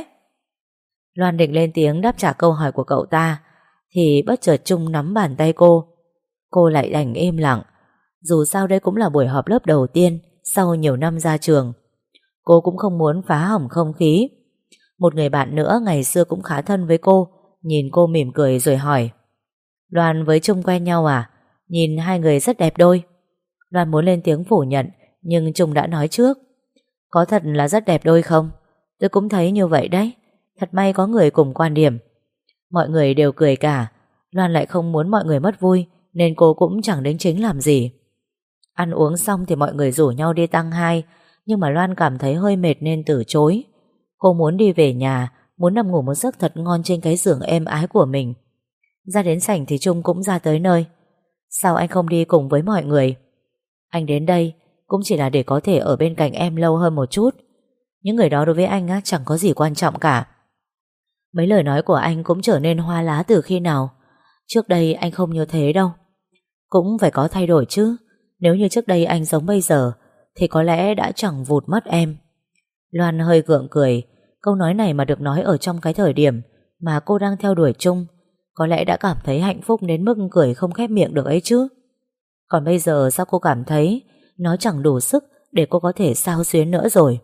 Loan định lên tiếng đáp trả câu hỏi của cậu ta thì bất chợt Trung nắm bàn tay cô. Cô lại đành im lặng. Dù sao đây cũng là buổi họp lớp đầu tiên sau nhiều năm ra trường. Cô cũng không muốn phá hỏng không khí. Một người bạn nữa ngày xưa cũng khá thân với cô, nhìn cô mỉm cười rồi hỏi: "Loan với Trung quen nhau à? Nhìn hai người rất đẹp đôi." Loan muốn lên tiếng phủ nhận, nhưng Trung đã nói trước: "Có thật là rất đẹp đôi không? Tôi cũng thấy như vậy đấy. Thật may có người cùng quan điểm." Mọi người đều cười cả. Loan lại không muốn mọi người mất vui, nên cô cũng chẳng đính chính làm gì. Ăn uống xong thì mọi người rủ nhau đi tăng 2, nhưng mà Loan cảm thấy hơi mệt nên từ chối. Cô muốn đi về nhà, muốn nằm ngủ một giấc thật ngon trên cái giường êm ái của mình. Ra đến sảnh thì Trung cũng ra tới nơi. "Sao anh không đi cùng với mọi người?" "Anh đến đây cũng chỉ là để có thể ở bên cạnh em lâu hơn một chút. Những người đó đối với anh chẳng có gì quan trọng cả." Mấy lời nói của anh cũng trở nên hoa lá từ khi nào? Trước đây anh không như thế đâu. Cũng phải có thay đổi chứ. Nếu như trước đây anh giống bây giờ thì có lẽ đã chẳng vụt mất em. Loan hơi gượng cười. Câu nói này mà được nói ở trong cái thời điểm mà cô đang theo đuổi Trung, có lẽ đã cảm thấy hạnh phúc đến mức cười không khép miệng được ấy chứ. Còn bây giờ sao cô cảm thấy nó chẳng đủ sức để cô có thể xao xuyến nữa rồi?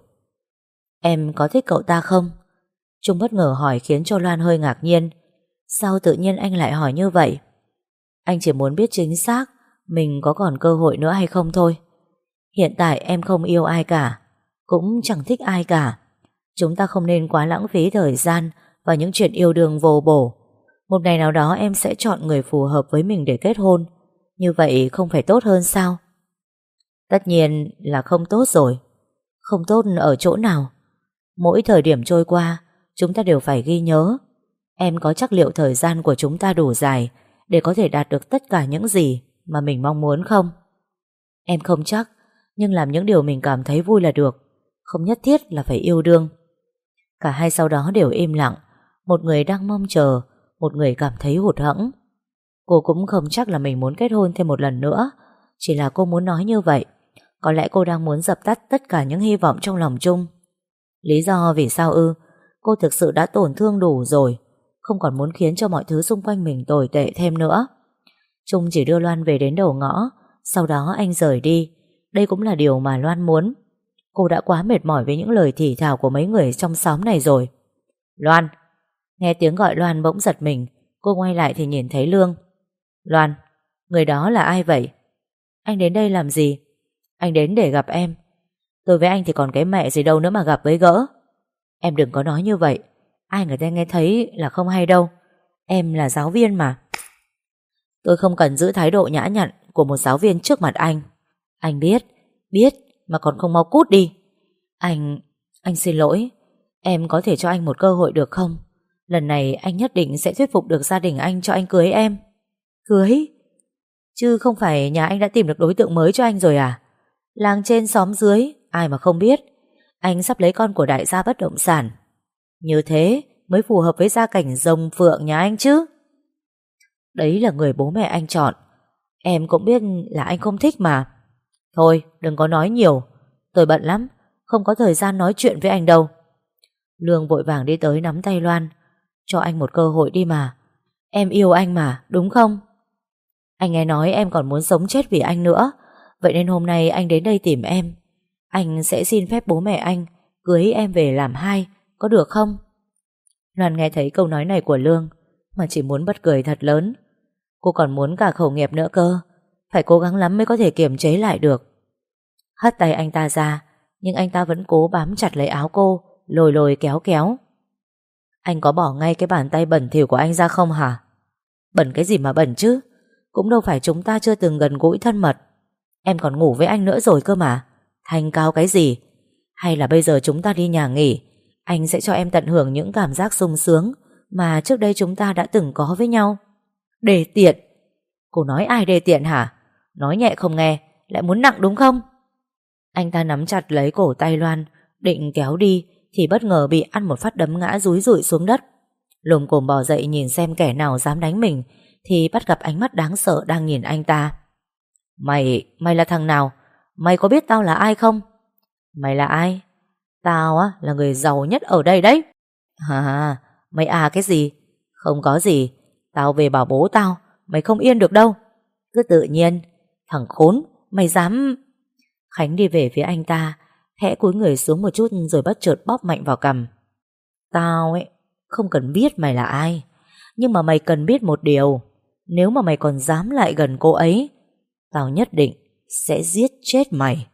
"Em có thích cậu ta không?" Trung bất ngờ hỏi khiến cho Loan hơi ngạc nhiên. Sao tự nhiên anh lại hỏi như vậy? Anh chỉ muốn biết chính xác mình có còn cơ hội nữa hay không thôi. Hiện tại em không yêu ai cả, cũng chẳng thích ai cả. Chúng ta không nên quá lãng phí thời gian vào những chuyện yêu đương vô bổ. Một ngày nào đó em sẽ chọn người phù hợp với mình để kết hôn. Như vậy không phải tốt hơn sao? Tất nhiên là không tốt rồi. Không tốt ở chỗ nào? Mỗi thời điểm trôi qua, chúng ta đều phải ghi nhớ. Em có chắc liệu thời gian của chúng ta đủ dài để có thể đạt được tất cả những gì mà mình mong muốn không? Em không chắc, nhưng làm những điều mình cảm thấy vui là được. Không nhất thiết là phải yêu đương. Cả hai sau đó đều im lặng. Một người đang mong chờ, một người cảm thấy hụt hẫng. Cô cũng không chắc là mình muốn kết hôn thêm một lần nữa. Chỉ là cô muốn nói như vậy. Có lẽ cô đang muốn dập tắt tất cả những hy vọng trong lòng Trung. Lý do vì sao ư? Cô thực sự đã tổn thương đủ rồi. không còn muốn khiến cho mọi thứ xung quanh mình tồi tệ thêm nữa. Trung chỉ đưa Loan về đến đầu ngõ, sau đó anh rời đi. Đây cũng là điều mà Loan muốn. Cô đã quá mệt mỏi với những lời thì thào của mấy người trong xóm này rồi. Loan! Nghe tiếng gọi Loan bỗng giật mình. Cô quay lại thì nhìn thấy Lương. Loan, người đó là ai vậy? Anh đến đây làm gì? Anh đến để gặp em. Tôi với anh thì còn cái mẹ gì đâu nữa mà gặp với gỡ. Em đừng có nói như vậy. Ai người ta nghe thấy là không hay đâu. Em là giáo viên mà. Tôi không cần giữ thái độ nhã nhặn của một giáo viên trước mặt anh. Anh biết mà còn không mau cút đi. Anh xin lỗi. Em có thể cho anh một cơ hội được không? Lần này anh nhất định sẽ thuyết phục được gia đình anh cho anh cưới em. Cưới? Chứ không phải nhà anh đã tìm được đối tượng mới cho anh rồi à? Làng trên xóm dưới, ai mà không biết. Anh sắp lấy con của đại gia bất động sản. Như thế mới phù hợp với gia cảnh rồng phượng nhà anh chứ. Đấy là người bố mẹ anh chọn. Em cũng biết là anh không thích mà. Thôi đừng có nói nhiều. Tôi bận lắm, không có thời gian nói chuyện với anh đâu. Lương vội vàng đi tới nắm tay Loan. Cho anh một cơ hội đi mà. Em yêu anh mà, đúng không? Anh nghe nói em còn muốn sống chết vì anh nữa. Vậy nên hôm nay anh đến đây tìm em. Anh sẽ xin phép bố mẹ anh cưới em về làm hai, có được không? Loan nghe thấy câu nói này của Lương mà chỉ muốn bật cười thật lớn. Cô còn muốn cả khẩu nghiệp nữa cơ. Phải cố gắng lắm mới có thể kiềm chế lại được. Hất tay anh ta ra, nhưng anh ta vẫn cố bám chặt lấy áo cô, lôi kéo kéo. Anh có bỏ ngay cái bàn tay bẩn thỉu của anh ra không hả? Bẩn cái gì mà bẩn chứ? Cũng đâu phải chúng ta chưa từng gần gũi thân mật. Em còn ngủ với anh nữa rồi cơ mà. Thanh cao cái gì? Hay là bây giờ chúng ta đi nhà nghỉ, anh sẽ cho em tận hưởng những cảm giác sung sướng mà trước đây chúng ta đã từng có với nhau. Đề tiện. Cô nói ai đề tiện hả? Nói nhẹ không nghe, lại muốn nặng đúng không? Anh ta nắm chặt lấy cổ tay Loan, định kéo đi thì bất ngờ bị ăn một phát đấm ngã dúi rụi xuống đất. Lồm cồm bò dậy nhìn xem kẻ nào dám đánh mình, thì bắt gặp ánh mắt đáng sợ đang nhìn anh ta. Mày là thằng nào? Mày có biết tao là ai không? Mày là ai? Tao á là người giàu nhất ở đây đấy. À, mày à cái gì? Không có gì. Tao về bảo bố tao, mày không yên được đâu. Cứ tự nhiên. Thằng khốn, mày dám... Khánh đi về phía anh ta, khẽ cúi người xuống một chút rồi bất chợt bóp mạnh vào cằm. Tao ấy không cần biết mày là ai, nhưng mà mày cần biết một điều. Nếu mà mày còn dám lại gần cô ấy, tao nhất định sẽ giết chết mày.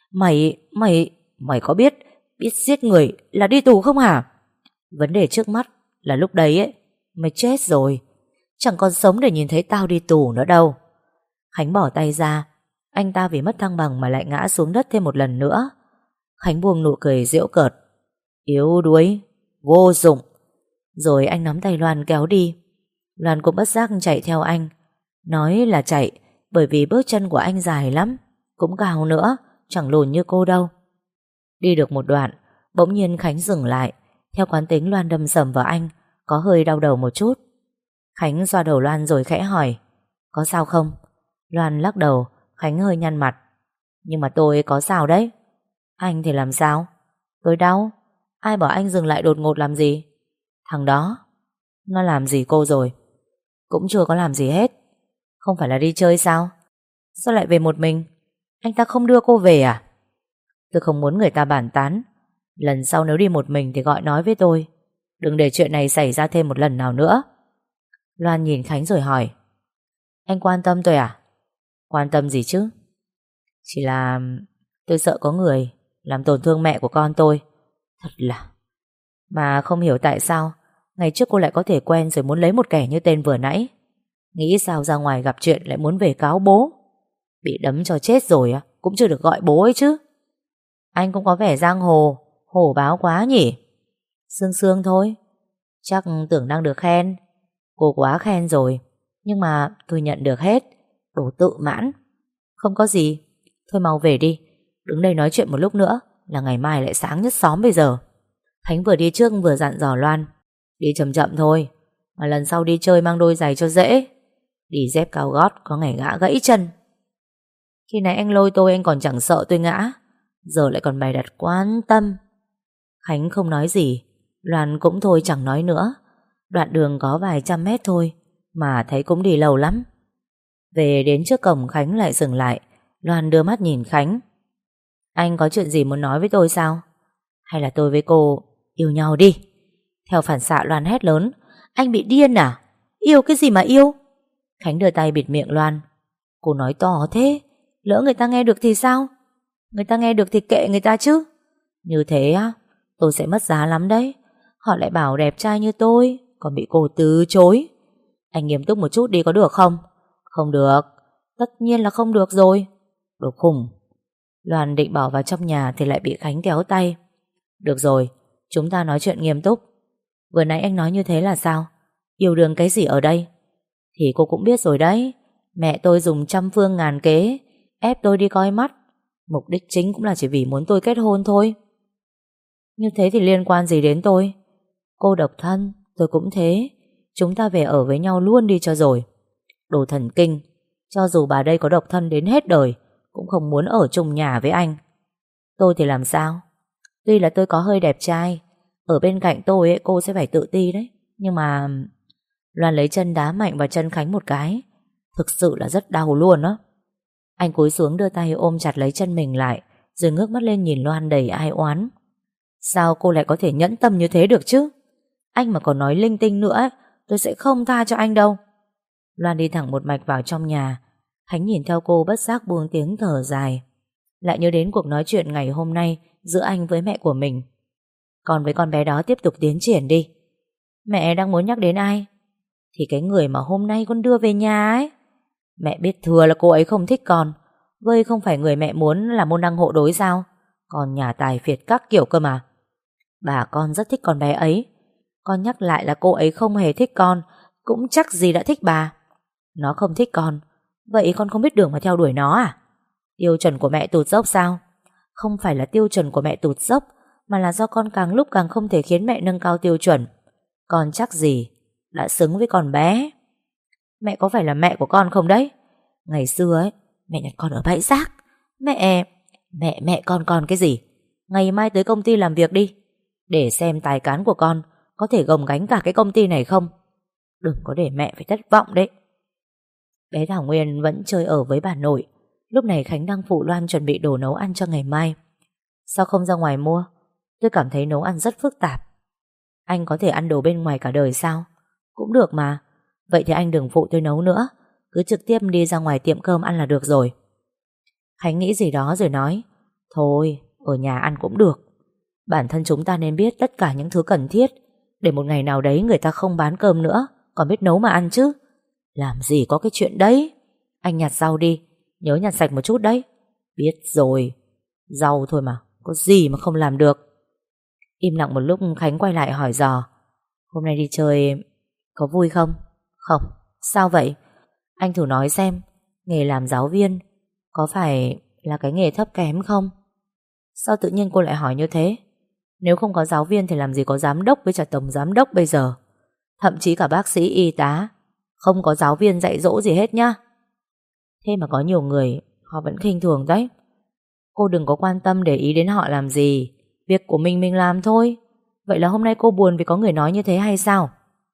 Mày có biết giết người là đi tù không hả? Vấn đề trước mắt là lúc đấy ấy, mày chết rồi, chẳng còn sống để nhìn thấy tao đi tù nữa đâu. Khánh bỏ tay ra. Anh ta vì mất thăng bằng mà lại ngã xuống đất thêm một lần nữa. Khánh buông nụ cười giễu cợt. Yếu đuối, vô dụng. Rồi anh nắm tay Loan kéo đi. Loan cũng bất giác chạy theo anh. Nói là chạy bởi vì bước chân của anh dài lắm, cũng cao nữa, chẳng lùn như cô đâu. Đi được một đoạn, bỗng nhiên Khánh dừng lại. Theo quán tính Loan đâm sầm vào anh, có hơi đau đầu một chút. Khánh xoa đầu Loan rồi khẽ hỏi, có sao không? Loan lắc đầu. Khánh hơi nhăn mặt. Nhưng mà tôi có sao đấy. Anh thì làm sao? Tôi đau. Ai bảo anh dừng lại đột ngột làm gì? Thằng đó, nó làm gì cô rồi? Cũng chưa có làm gì hết. Không phải là đi chơi sao? Sao lại về một mình? Anh ta không đưa cô về à? Tôi không muốn người ta bàn tán. Lần sau nếu đi một mình thì gọi nói với tôi. Đừng để chuyện này xảy ra thêm một lần nào nữa. Loan nhìn Khánh rồi hỏi, anh quan tâm tôi à? Quan tâm gì chứ? Chỉ là tôi sợ có người làm tổn thương mẹ của con tôi. Thật là... Mà không hiểu tại sao ngày trước cô lại có thể quen rồi muốn lấy một kẻ như tên vừa nãy. Nghĩ sao ra ngoài gặp chuyện lại muốn về cáo bố. Bị đấm cho chết rồi á, cũng chưa được gọi bố ấy chứ. Anh cũng có vẻ giang hồ, hổ báo quá nhỉ? Sương sương thôi. Chắc tưởng đang được khen. Cô quá khen rồi. Nhưng mà tôi nhận được hết. Đồ tự mãn. Không có gì. Thôi mau về đi. Đứng đây nói chuyện một lúc nữa là ngày mai lại sáng nhất xóm bây giờ. Khánh vừa đi trước vừa dặn dò Loan. Đi chậm chậm thôi. Mà lần sau đi chơi mang đôi giày cho dễ. Đi dép cao gót có ngày ngã gãy chân. Khi nãy anh lôi tôi anh còn chẳng sợ tôi ngã. Giờ lại còn bày đặt quan tâm. Khánh không nói gì. Loan cũng thôi chẳng nói nữa. Đoạn đường có vài trăm mét thôi mà thấy cũng đi lâu lắm. Về đến trước cổng Khánh lại dừng lại. Loan đưa mắt nhìn Khánh. Anh có chuyện gì muốn nói với tôi sao? Hay là tôi với cô yêu nhau đi? Theo phản xạ Loan hét lớn. Anh bị điên à? Yêu cái gì mà yêu? Khánh đưa tay bịt miệng Loan. Cô nói to thế, lỡ người ta nghe được thì sao? Người ta nghe được thì kệ người ta chứ. Như thế á, tôi sẽ mất giá lắm đấy. Họ lại bảo đẹp trai như tôi còn bị cô từ chối. Anh nghiêm túc một chút đi có được không? Không được. Tất nhiên là không được rồi. Đồ khùng. Loan định bỏ vào trong nhà thì lại bị Khánh kéo tay. Được rồi, chúng ta nói chuyện nghiêm túc. Vừa nãy anh nói như thế là sao? Yêu đương cái gì ở đây? Thì cô cũng biết rồi đấy. Mẹ tôi dùng trăm phương ngàn kế ép tôi đi coi mắt. Mục đích chính cũng là chỉ vì muốn tôi kết hôn thôi. Như thế thì liên quan gì đến tôi? Cô độc thân, tôi cũng thế. Chúng ta về ở với nhau luôn đi cho rồi. Đồ thần kinh. Cho dù bà đây có độc thân đến hết đời cũng không muốn ở chung nhà với anh. Tôi thì làm sao? Tuy là tôi có hơi đẹp trai, ở bên cạnh tôi ấy, cô sẽ phải tự ti đấy. Nhưng mà... Loan lấy chân đá mạnh vào chân Khánh một cái. Thực sự là rất đau luôn á. Anh cúi xuống đưa tay ôm chặt lấy chân mình lại, rồi ngước mắt lên nhìn Loan đầy ai oán. Sao cô lại có thể nhẫn tâm như thế được chứ? Anh mà còn nói linh tinh nữa ấy, tôi sẽ không tha cho anh đâu. Loan đi thẳng một mạch vào trong nhà. Khánh nhìn theo cô bất giác buông tiếng thở dài. Lại nhớ đến cuộc nói chuyện ngày hôm nay giữa anh với mẹ của mình. Còn với con bé đó tiếp tục tiến triển đi. Mẹ đang muốn nhắc đến ai? Thì cái người mà hôm nay con đưa về nhà ấy. Mẹ biết thừa là cô ấy không thích con. Vơi không phải người mẹ muốn là môn đăng hộ đối sao? Còn nhà tài phiệt các kiểu cơ mà. Bà con rất thích con bé ấy. Con nhắc lại là cô ấy không hề thích con, cũng chắc gì đã thích bà. Nó không thích con, vậy con không biết đường mà theo đuổi nó à? Tiêu chuẩn của mẹ tụt dốc sao? Không phải là tiêu chuẩn của mẹ tụt dốc, mà là do con càng lúc càng không thể khiến mẹ nâng cao tiêu chuẩn. Con chắc gì đã xứng với con bé. Mẹ có phải là mẹ của con không đấy? Ngày xưa ấy, mẹ nhặt con ở bãi rác. Mẹ con cái gì? Ngày mai tới công ty làm việc đi, để xem tài cán của con có thể gồng gánh cả cái công ty này không. Đừng có để mẹ phải thất vọng đấy. Bé Thảo Nguyên vẫn chơi ở với bà nội. Lúc này Khánh đang phụ Loan chuẩn bị đồ nấu ăn cho ngày mai. Sao không ra ngoài mua? Tôi cảm thấy nấu ăn rất phức tạp. Anh có thể ăn đồ bên ngoài cả đời sao? Cũng được mà. Vậy thì anh đừng phụ tôi nấu nữa, cứ trực tiếp đi ra ngoài tiệm cơm ăn là được rồi. Khánh nghĩ gì đó rồi nói. Thôi, ở nhà ăn cũng được. Bản thân chúng ta nên biết tất cả những thứ cần thiết, để một ngày nào đấy người ta không bán cơm nữa, còn biết nấu mà ăn chứ. Làm gì có cái chuyện đấy. Anh nhặt rau đi, nhớ nhặt sạch một chút đấy. Biết rồi. Rau thôi mà, có gì mà không làm được. Im lặng một lúc Khánh quay lại hỏi dò. Hôm nay đi chơi có vui không? Không. Sao vậy? Anh thử nói xem, nghề làm giáo viên có phải là cái nghề thấp kém không? Sao tự nhiên cô lại hỏi như thế? Nếu không có giáo viên thì làm gì có giám đốc với cả tổng giám đốc bây giờ. Thậm chí cả bác sĩ, y tá. Không có giáo viên dạy dỗ gì hết nhá. Thế mà có nhiều người họ vẫn khinh thường đấy. Cô đừng có quan tâm để ý đến họ làm gì. Việc của mình làm thôi. Vậy là hôm nay cô buồn vì có người nói như thế hay sao?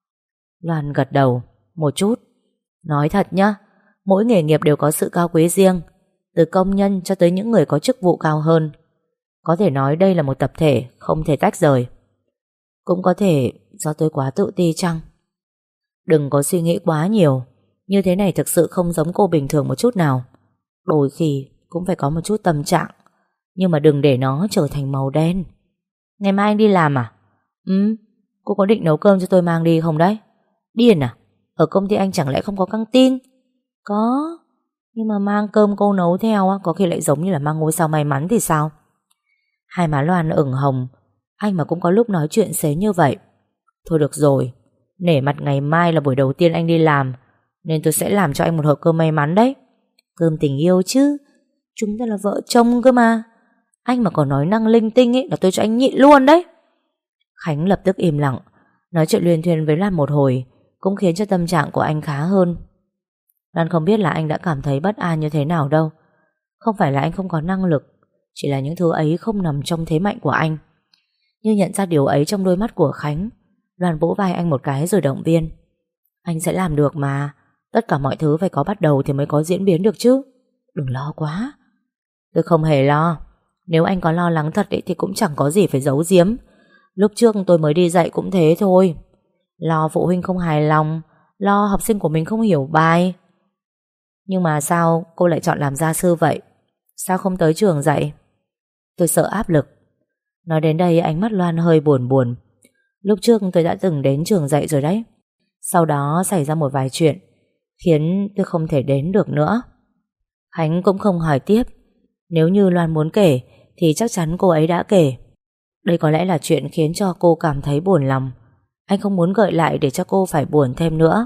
Loan gật đầu. Một chút. Nói thật nhá, mỗi nghề nghiệp đều có sự cao quý riêng, từ công nhân cho tới những người có chức vụ cao hơn. Có thể nói đây là một tập thể không thể tách rời. Cũng có thể do tôi quá tự ti chăng? Đừng có suy nghĩ quá nhiều. Như thế này thực sự không giống cô bình thường một chút nào. Đôi khi cũng phải có một chút tâm trạng, nhưng mà đừng để nó trở thành màu đen. Ngày mai anh đi làm à? Cô có định nấu cơm cho tôi mang đi không đấy? Điên à? Ở công ty anh chẳng lẽ không có căng tin? Có, nhưng mà mang cơm cô nấu theo á, có khi lại giống như là mang ngôi sao may mắn thì sao? Hai má Loan ửng hồng. Anh mà cũng có lúc nói chuyện xế như vậy. Thôi được rồi, nể mặt ngày mai là buổi đầu tiên anh đi làm, nên tôi sẽ làm cho anh một hộp cơm may mắn đấy. Cơm tình yêu chứ, chúng ta là vợ chồng cơ mà. Anh mà còn nói năng linh tinh ấy là tôi cho anh nhịn luôn đấy. Khánh lập tức im lặng. Nói chuyện luyên thuyên với Lan một hồi cũng khiến cho tâm trạng của anh khá hơn. Lan không biết là anh đã cảm thấy bất an như thế nào đâu. Không phải là anh không có năng lực, chỉ là những thứ ấy không nằm trong thế mạnh của anh. Nhưng nhận ra điều ấy trong đôi mắt của Khánh, Loan vỗ vai anh một cái rồi động viên. Anh sẽ làm được mà. Tất cả mọi thứ phải có bắt đầu thì mới có diễn biến được chứ. Đừng lo quá. Tôi không hề lo. Nếu anh có lo lắng thật ấy, thì cũng chẳng có gì phải giấu giếm. Lúc trước tôi mới đi dạy cũng thế thôi. Lo phụ huynh không hài lòng, lo học sinh của mình không hiểu bài. Nhưng mà sao cô lại chọn làm gia sư vậy? Sao không tới trường dạy? Tôi sợ áp lực. Nói đến đây ánh mắt Loan hơi buồn buồn. Lúc trước tôi đã từng đến trường dạy rồi đấy. Sau đó xảy ra một vài chuyện khiến tôi không thể đến được nữa. Khánh cũng không hỏi tiếp. Nếu như Loan muốn kể thì chắc chắn cô ấy đã kể. Đây có lẽ là chuyện khiến cho cô cảm thấy buồn lòng. Anh không muốn gợi lại để cho cô phải buồn thêm nữa.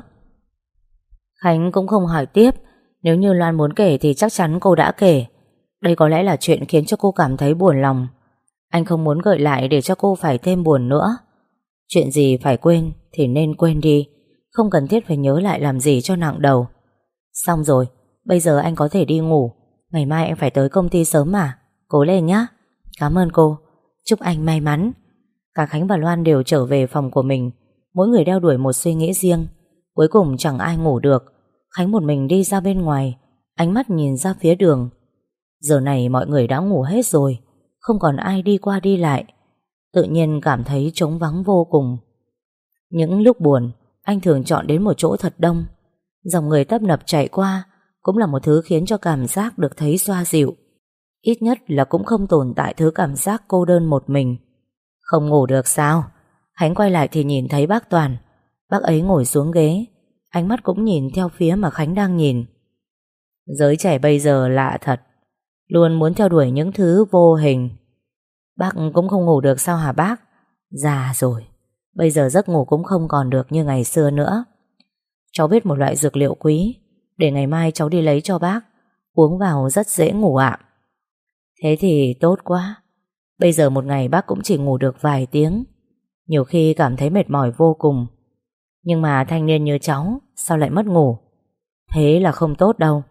Khánh cũng không hỏi tiếp. Nếu như Loan muốn kể thì chắc chắn cô đã kể. Đây có lẽ là chuyện khiến cho cô cảm thấy buồn lòng. Anh không muốn gợi lại để cho cô phải thêm buồn nữa. Chuyện gì phải quên thì nên quên đi. Không cần thiết phải nhớ lại làm gì cho nặng đầu. Xong rồi, bây giờ anh có thể đi ngủ. Ngày mai anh phải tới công ty sớm mà. Cố lên nhé. Cảm ơn cô. Chúc anh may mắn. Cả Khánh và Loan đều trở về phòng của mình. Mỗi người đeo đuổi một suy nghĩ riêng. Cuối cùng chẳng ai ngủ được. Khánh một mình đi ra bên ngoài, ánh mắt nhìn ra phía đường. Giờ này mọi người đã ngủ hết rồi, không còn ai đi qua đi lại. Tự nhiên cảm thấy trống vắng vô cùng. Những lúc buồn, anh thường chọn đến một chỗ thật đông. Dòng người tấp nập chạy qua cũng là một thứ khiến cho cảm giác được thấy xoa dịu. Ít nhất là cũng không tồn tại thứ cảm giác cô đơn một mình. Không ngủ được sao? Khánh quay lại thì nhìn thấy bác Toàn. Bác ấy ngồi xuống ghế, ánh mắt cũng nhìn theo phía mà Khánh đang nhìn. Giới trẻ bây giờ lạ thật, luôn muốn theo đuổi những thứ vô hình. Bác cũng không ngủ được sao hả bác? Già rồi, bây giờ giấc ngủ cũng không còn được như ngày xưa nữa. Cháu biết một loại dược liệu quý, để ngày mai cháu đi lấy cho bác. Uống vào rất dễ ngủ ạ. Thế thì tốt quá. Bây giờ một ngày bác cũng chỉ ngủ được vài tiếng. Nhiều khi cảm thấy mệt mỏi vô cùng. Nhưng mà thanh niên như cháu sao lại mất ngủ? Thế là không tốt đâu.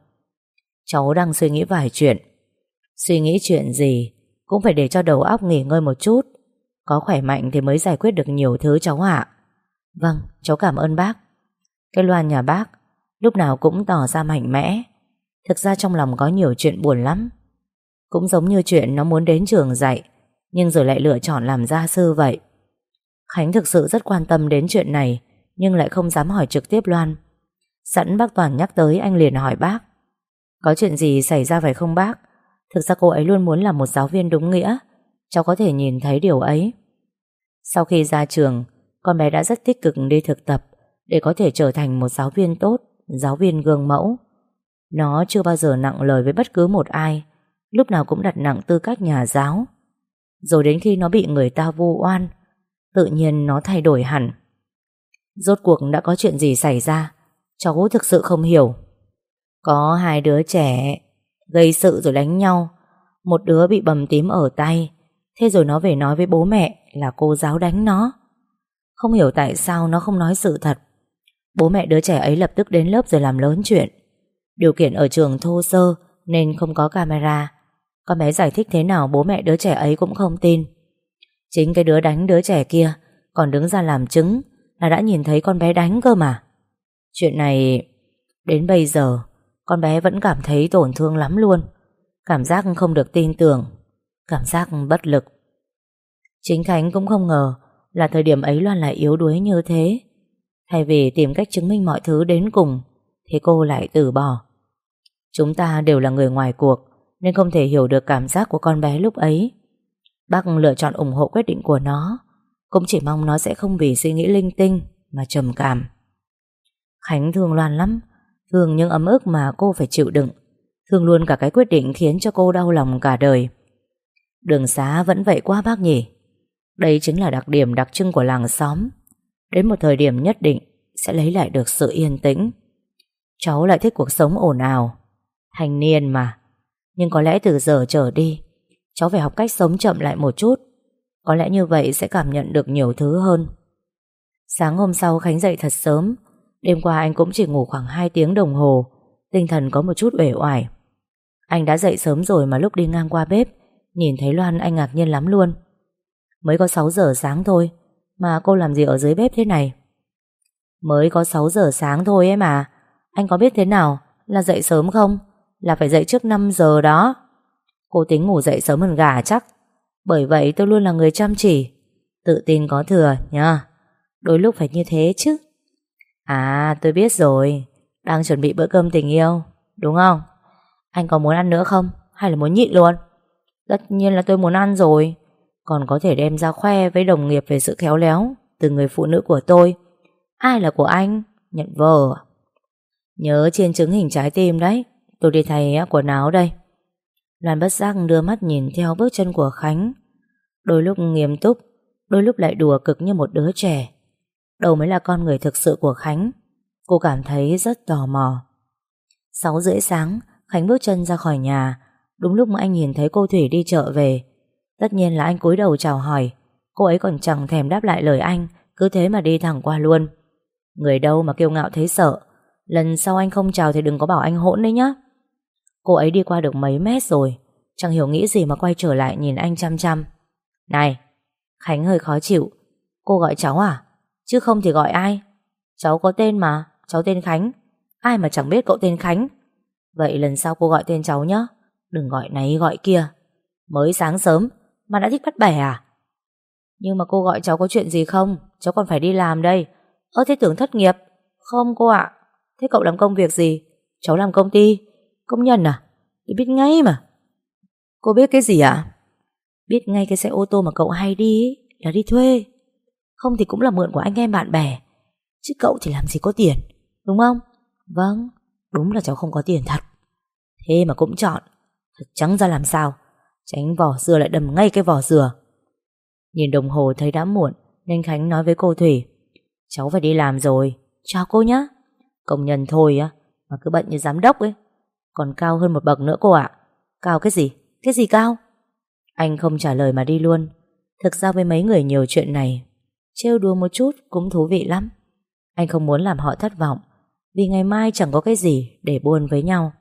Cháu đang suy nghĩ vài chuyện. Suy nghĩ chuyện gì cũng phải để cho đầu óc nghỉ ngơi một chút. Có khỏe mạnh thì mới giải quyết được nhiều thứ cháu ạ. Vâng, cháu cảm ơn bác. Cái Loan nhà bác lúc nào cũng tỏ ra mạnh mẽ. Thực ra trong lòng có nhiều chuyện buồn lắm. Cũng giống như chuyện nó muốn đến trường dạy, nhưng rồi lại lựa chọn làm gia sư vậy. Khánh thực sự rất quan tâm đến chuyện này, nhưng lại không dám hỏi trực tiếp Loan. Sẵn bác Toàn nhắc tới, anh liền hỏi bác. Có chuyện gì xảy ra phải không bác? Thực ra cô ấy luôn muốn làm một giáo viên đúng nghĩa. Cháu có thể nhìn thấy điều ấy. Sau khi ra trường, con bé đã rất tích cực đi thực tập để có thể trở thành một giáo viên tốt, giáo viên gương mẫu. Nó chưa bao giờ nặng lời với bất cứ một ai, lúc nào cũng đặt nặng tư cách nhà giáo. Rồi đến khi nó bị người ta vu oan, tự nhiên nó thay đổi hẳn. Rốt cuộc đã có chuyện gì xảy ra? Cháu thực sự không hiểu. Có hai đứa trẻ gây sự rồi đánh nhau. Một đứa bị bầm tím ở tay. Thế rồi nó về nói với bố mẹ là cô giáo đánh nó. Không hiểu tại sao nó không nói sự thật. Bố mẹ đứa trẻ ấy lập tức đến lớp rồi làm lớn chuyện. Điều kiện ở trường thô sơ nên không có camera. Con bé giải thích thế nào bố mẹ đứa trẻ ấy cũng không tin. Chính cái đứa đánh đứa trẻ kia còn đứng ra làm chứng là đã nhìn thấy con bé đánh cơ mà. Chuyện này đến bây giờ con bé vẫn cảm thấy tổn thương lắm luôn. Cảm giác không được tin tưởng, cảm giác bất lực. Chính Khánh cũng không ngờ là thời điểm ấy Loan lại yếu đuối như thế. Thay vì tìm cách chứng minh mọi thứ đến cùng thì cô lại từ bỏ. Chúng ta đều là người ngoài cuộc nên không thể hiểu được cảm giác của con bé lúc ấy. Bác lựa chọn ủng hộ quyết định của nó, cũng chỉ mong nó sẽ không vì suy nghĩ linh tinh mà trầm cảm. Khánh thương Loan lắm, thương những ấm ức mà cô phải chịu đựng, thương luôn cả cái quyết định khiến cho cô đau lòng cả đời. Đường xá vẫn vậy quá bác nhỉ. Đây chính là đặc điểm đặc trưng của làng xóm. Đến một thời điểm nhất định sẽ lấy lại được sự yên tĩnh. Cháu lại thích cuộc sống ồn ào, thanh niên mà. Nhưng có lẽ từ giờ trở đi cháu phải học cách sống chậm lại một chút. Có lẽ như vậy sẽ cảm nhận được nhiều thứ hơn. Sáng hôm sau Khánh dậy thật sớm. Đêm qua anh cũng chỉ ngủ khoảng 2 tiếng đồng hồ, tinh thần có một chút uể oải. Anh đã dậy sớm rồi mà lúc đi ngang qua bếp nhìn thấy Loan anh ngạc nhiên lắm luôn. Mới có 6 giờ sáng thôi Mà cô làm gì ở dưới bếp thế này? Mới có 6 giờ sáng thôi ấy mà. Anh có biết thế nào là dậy sớm không? Là phải dậy trước 5 giờ đó. Cô tính ngủ dậy sớm hơn gà chắc. Bởi vậy tôi luôn là người chăm chỉ. Tự tin có thừa nha. Đôi lúc phải như thế chứ. À, tôi biết rồi. Đang chuẩn bị bữa cơm tình yêu, đúng không? Anh có muốn ăn nữa không? Hay là muốn nhịn luôn? Tất nhiên là tôi muốn ăn rồi. Còn có thể đem ra khoe với đồng nghiệp về sự khéo léo từ người phụ nữ của tôi. Ai là của anh? Nhận vờ à? Nhớ chiên trứng hình trái tim đấy. Tôi đi thay quần áo đây. Loan bất giác đưa mắt nhìn theo bước chân của Khánh. Đôi lúc nghiêm túc, đôi lúc lại đùa cực như một đứa trẻ. Đâu mới là con người thực sự của Khánh. Cô cảm thấy rất tò mò. 6 rưỡi sáng, Khánh bước chân ra khỏi nhà. Đúng lúc mà anh nhìn thấy cô Thủy đi chợ về. Tất nhiên là anh cúi đầu chào hỏi. Cô ấy còn chẳng thèm đáp lại lời anh, cứ thế mà đi thẳng qua luôn. Người đâu mà kiêu ngạo thấy sợ. Lần sau anh không chào thì đừng có bảo anh hỗn đấy nhá. Cô ấy đi qua được mấy mét rồi, chẳng hiểu nghĩ gì mà quay trở lại nhìn anh chăm chăm. Này! Khánh hơi khó chịu. Cô gọi cháu à? Chứ không thì gọi ai? Cháu có tên mà, cháu tên Khánh. Ai mà chẳng biết cậu tên Khánh. Vậy lần sau cô gọi tên cháu nhé. Đừng gọi này gọi kia. Mới sáng sớm mà đã thích bắt bẻ à? Nhưng mà cô gọi cháu có chuyện gì không? Cháu còn phải đi làm đây. Thế tưởng thất nghiệp. Không cô ạ. Thế cậu làm công việc gì? Cháu làm công ty. Công nhân à? Thì biết ngay mà. Cô biết cái gì ạ? Biết ngay cái xe ô tô mà cậu hay đi ấy, là đi thuê. Không thì cũng là mượn của anh em bạn bè. Chứ cậu thì làm gì có tiền, đúng không? Vâng, đúng là cháu không có tiền thật. Thế mà cũng chọn. Thật trắng ra làm sao. Tránh vỏ dừa lại đâm ngay cái vỏ dừa. Nhìn đồng hồ thấy đã muộn, nên Khánh nói với cô Thủy: cháu phải đi làm rồi, chào cô nhé. Công nhân thôi á, mà cứ bận như giám đốc ấy. Còn cao hơn một bậc nữa cô ạ. Cao cái gì? Cái gì cao? Anh không trả lời mà đi luôn. Thực ra với mấy người nhiều chuyện này, trêu đùa một chút cũng thú vị lắm. Anh không muốn làm họ thất vọng, vì ngày mai chẳng có cái gì để buồn với nhau.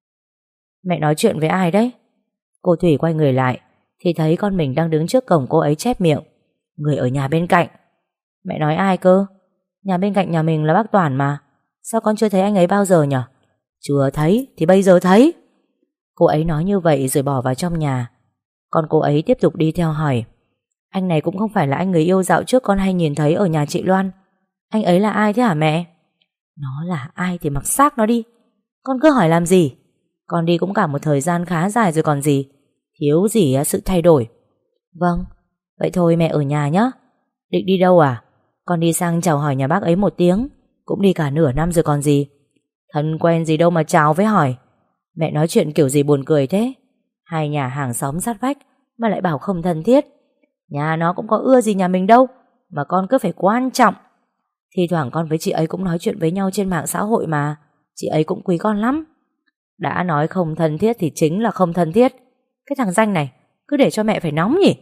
Mẹ nói chuyện với ai đấy? Cô Thủy quay người lại thì thấy con mình đang đứng trước cổng cô ấy chép miệng: người ở nhà bên cạnh. Mẹ nói ai cơ? Nhà bên cạnh nhà mình là bác Toản mà. Sao con chưa thấy anh ấy bao giờ nhỉ? Chưa thấy thì bây giờ thấy. Cô ấy nói như vậy rồi bỏ vào trong nhà. Còn cô ấy tiếp tục đi theo hỏi: anh này cũng không phải là anh người yêu dạo trước con hay nhìn thấy ở nhà chị Loan. Anh ấy là ai thế hả mẹ? Nó là ai thì mặc xác nó đi. Con cứ hỏi làm gì? Con đi cũng cả một thời gian khá dài rồi còn gì. Thiếu gì sự thay đổi. Vâng, vậy thôi mẹ ở nhà nhé. Định đi đâu à? Con đi sang chào hỏi nhà bác ấy một tiếng. Cũng đi cả nửa năm rồi còn gì. Thân quen gì đâu mà chào với hỏi. Mẹ nói chuyện kiểu gì buồn cười thế. Hai nhà hàng xóm sát vách mà lại bảo không thân thiết. Nhà nó cũng có ưa gì nhà mình đâu, mà con cứ phải quan trọng. Thi thoảng con với chị ấy cũng nói chuyện với nhau trên mạng xã hội mà. Chị ấy cũng quý con lắm. Đã nói không thân thiết thì chính là không thân thiết. Cái thằng danh này cứ để cho mẹ phải nóng nhỉ.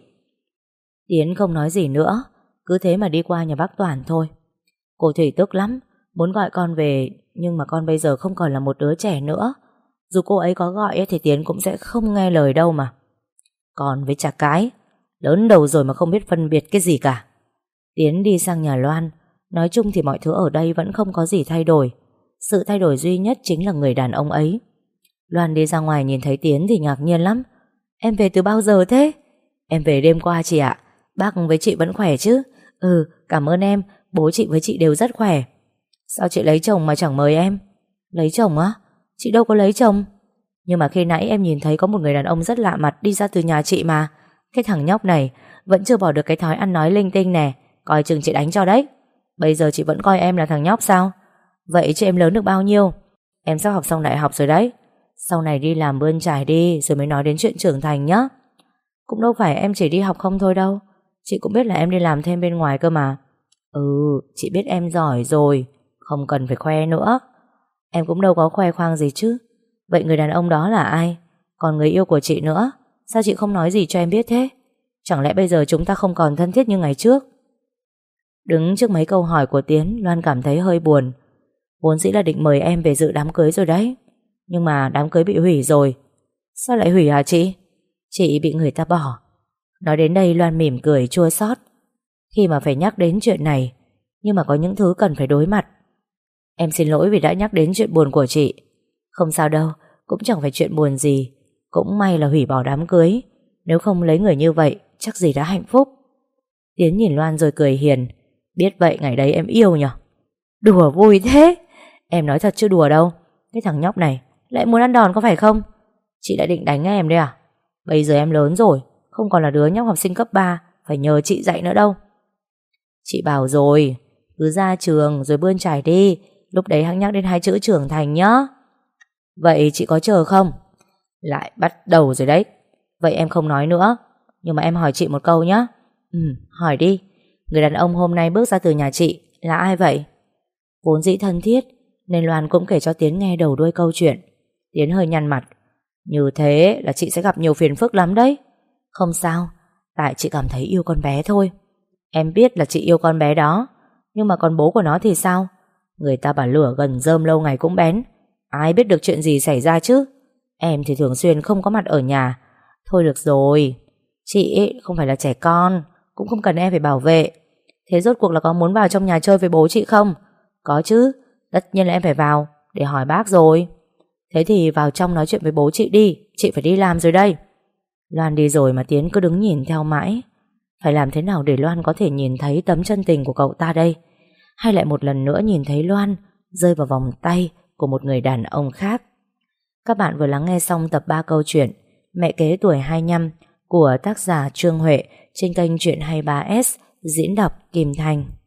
Tiến không nói gì nữa, cứ thế mà đi qua nhà bác Toản thôi. Cô Thủy tức lắm, muốn gọi con về, nhưng mà con bây giờ không còn là một đứa trẻ nữa. Dù cô ấy có gọi thì Tiến cũng sẽ không nghe lời đâu mà. Còn với chả cái, lớn đầu rồi mà không biết phân biệt cái gì cả. Tiến đi sang nhà Loan. Nói chung thì mọi thứ ở đây vẫn không có gì thay đổi. Sự thay đổi duy nhất chính là người đàn ông ấy. Loan đi ra ngoài nhìn thấy Tiến thì ngạc nhiên lắm. Em về từ bao giờ thế? Em về đêm qua chị ạ. Bác với chị vẫn khỏe chứ? Ừ, cảm ơn em. Bố chị với chị đều rất khỏe. Sao chị lấy chồng mà chẳng mời em? Lấy chồng á? Chị đâu có lấy chồng. Nhưng mà khi nãy em nhìn thấy có một người đàn ông rất lạ mặt đi ra từ nhà chị mà. Cái thằng nhóc này vẫn chưa bỏ được cái thói ăn nói linh tinh nè. Coi chừng chị đánh cho đấy. Bây giờ chị vẫn coi em là thằng nhóc sao? Vậy chứ em lớn được bao nhiêu? Em sắp học xong đại học rồi đấy. Sau này đi làm bươn trải đi rồi mới nói đến chuyện trưởng thành nhá. Cũng đâu phải em chỉ đi học không thôi đâu. Chị cũng biết là em đi làm thêm bên ngoài cơ mà. Ừ, chị biết em giỏi rồi, không cần phải khoe nữa. Em cũng đâu có khoe khoang gì chứ. Vậy người đàn ông đó là ai? Còn người yêu của chị nữa, sao chị không nói gì cho em biết thế? Chẳng lẽ bây giờ chúng ta không còn thân thiết như ngày trước? Đứng trước mấy câu hỏi của Tiến, Loan cảm thấy hơi buồn. Vốn dĩ là định mời em về dự đám cưới rồi đấy. Nhưng mà đám cưới bị hủy rồi. Sao lại hủy hả chị? Chị bị người ta bỏ. Nói đến đây Loan mỉm cười chua xót. khi mà phải nhắc đến chuyện này, nhưng mà có những thứ cần phải đối mặt. Em xin lỗi vì đã nhắc đến chuyện buồn của chị. Không sao đâu, cũng chẳng phải chuyện buồn gì. Cũng may là hủy bỏ đám cưới. Nếu không lấy người như vậy chắc gì đã hạnh phúc. Tiến nhìn Loan rồi cười hiền. Biết vậy ngày đấy em yêu nhở? Đùa vui thế. Em nói thật chứ đùa đâu. Cái thằng nhóc này lại muốn ăn đòn có phải không? Chị đã định đánh em đấy à? Bây giờ em lớn rồi, không còn là đứa nhóc học sinh cấp 3 phải nhờ chị dạy nữa đâu. Chị bảo rồi, cứ ra trường rồi bươn trải đi. Lúc đấy hãy nhắc đến hai chữ trưởng thành nhá. Vậy chị có chờ không? Lại bắt đầu rồi đấy. Vậy em không nói nữa. Nhưng mà em hỏi chị một câu nhá. Hỏi đi. Người đàn ông hôm nay bước ra từ nhà chị là ai vậy? Vốn dĩ thân thiết nên Loan cũng kể cho Tiến nghe đầu đuôi câu chuyện. Tiến hơi nhăn mặt. Như thế là chị sẽ gặp nhiều phiền phức lắm đấy. Không sao, tại chị cảm thấy yêu con bé thôi. Em biết là chị yêu con bé đó, nhưng mà còn bố của nó thì sao? Người ta bảo lửa gần rơm lâu ngày cũng bén. Ai biết được chuyện gì xảy ra chứ? Em thì thường xuyên không có mặt ở nhà. Thôi được rồi, chị ấy không phải là trẻ con, cũng không cần em phải bảo vệ. Thế rốt cuộc là có muốn vào trong nhà chơi với bố chị không? Có chứ, tất nhiên là em phải vào để hỏi bác rồi. Thế thì vào trong nói chuyện với bố chị đi, chị phải đi làm rồi đây. Loan đi rồi mà Tiến cứ đứng nhìn theo mãi. Phải làm thế nào để Loan có thể nhìn thấy tấm chân tình của cậu ta đây? Hay lại một lần nữa nhìn thấy Loan rơi vào vòng tay của một người đàn ông khác? Các bạn vừa lắng nghe xong tập 3 câu chuyện Mẹ kế tuổi 25 của tác giả Trương Huệ trên kênh Chuyện 23S, diễn đọc Kim Thành.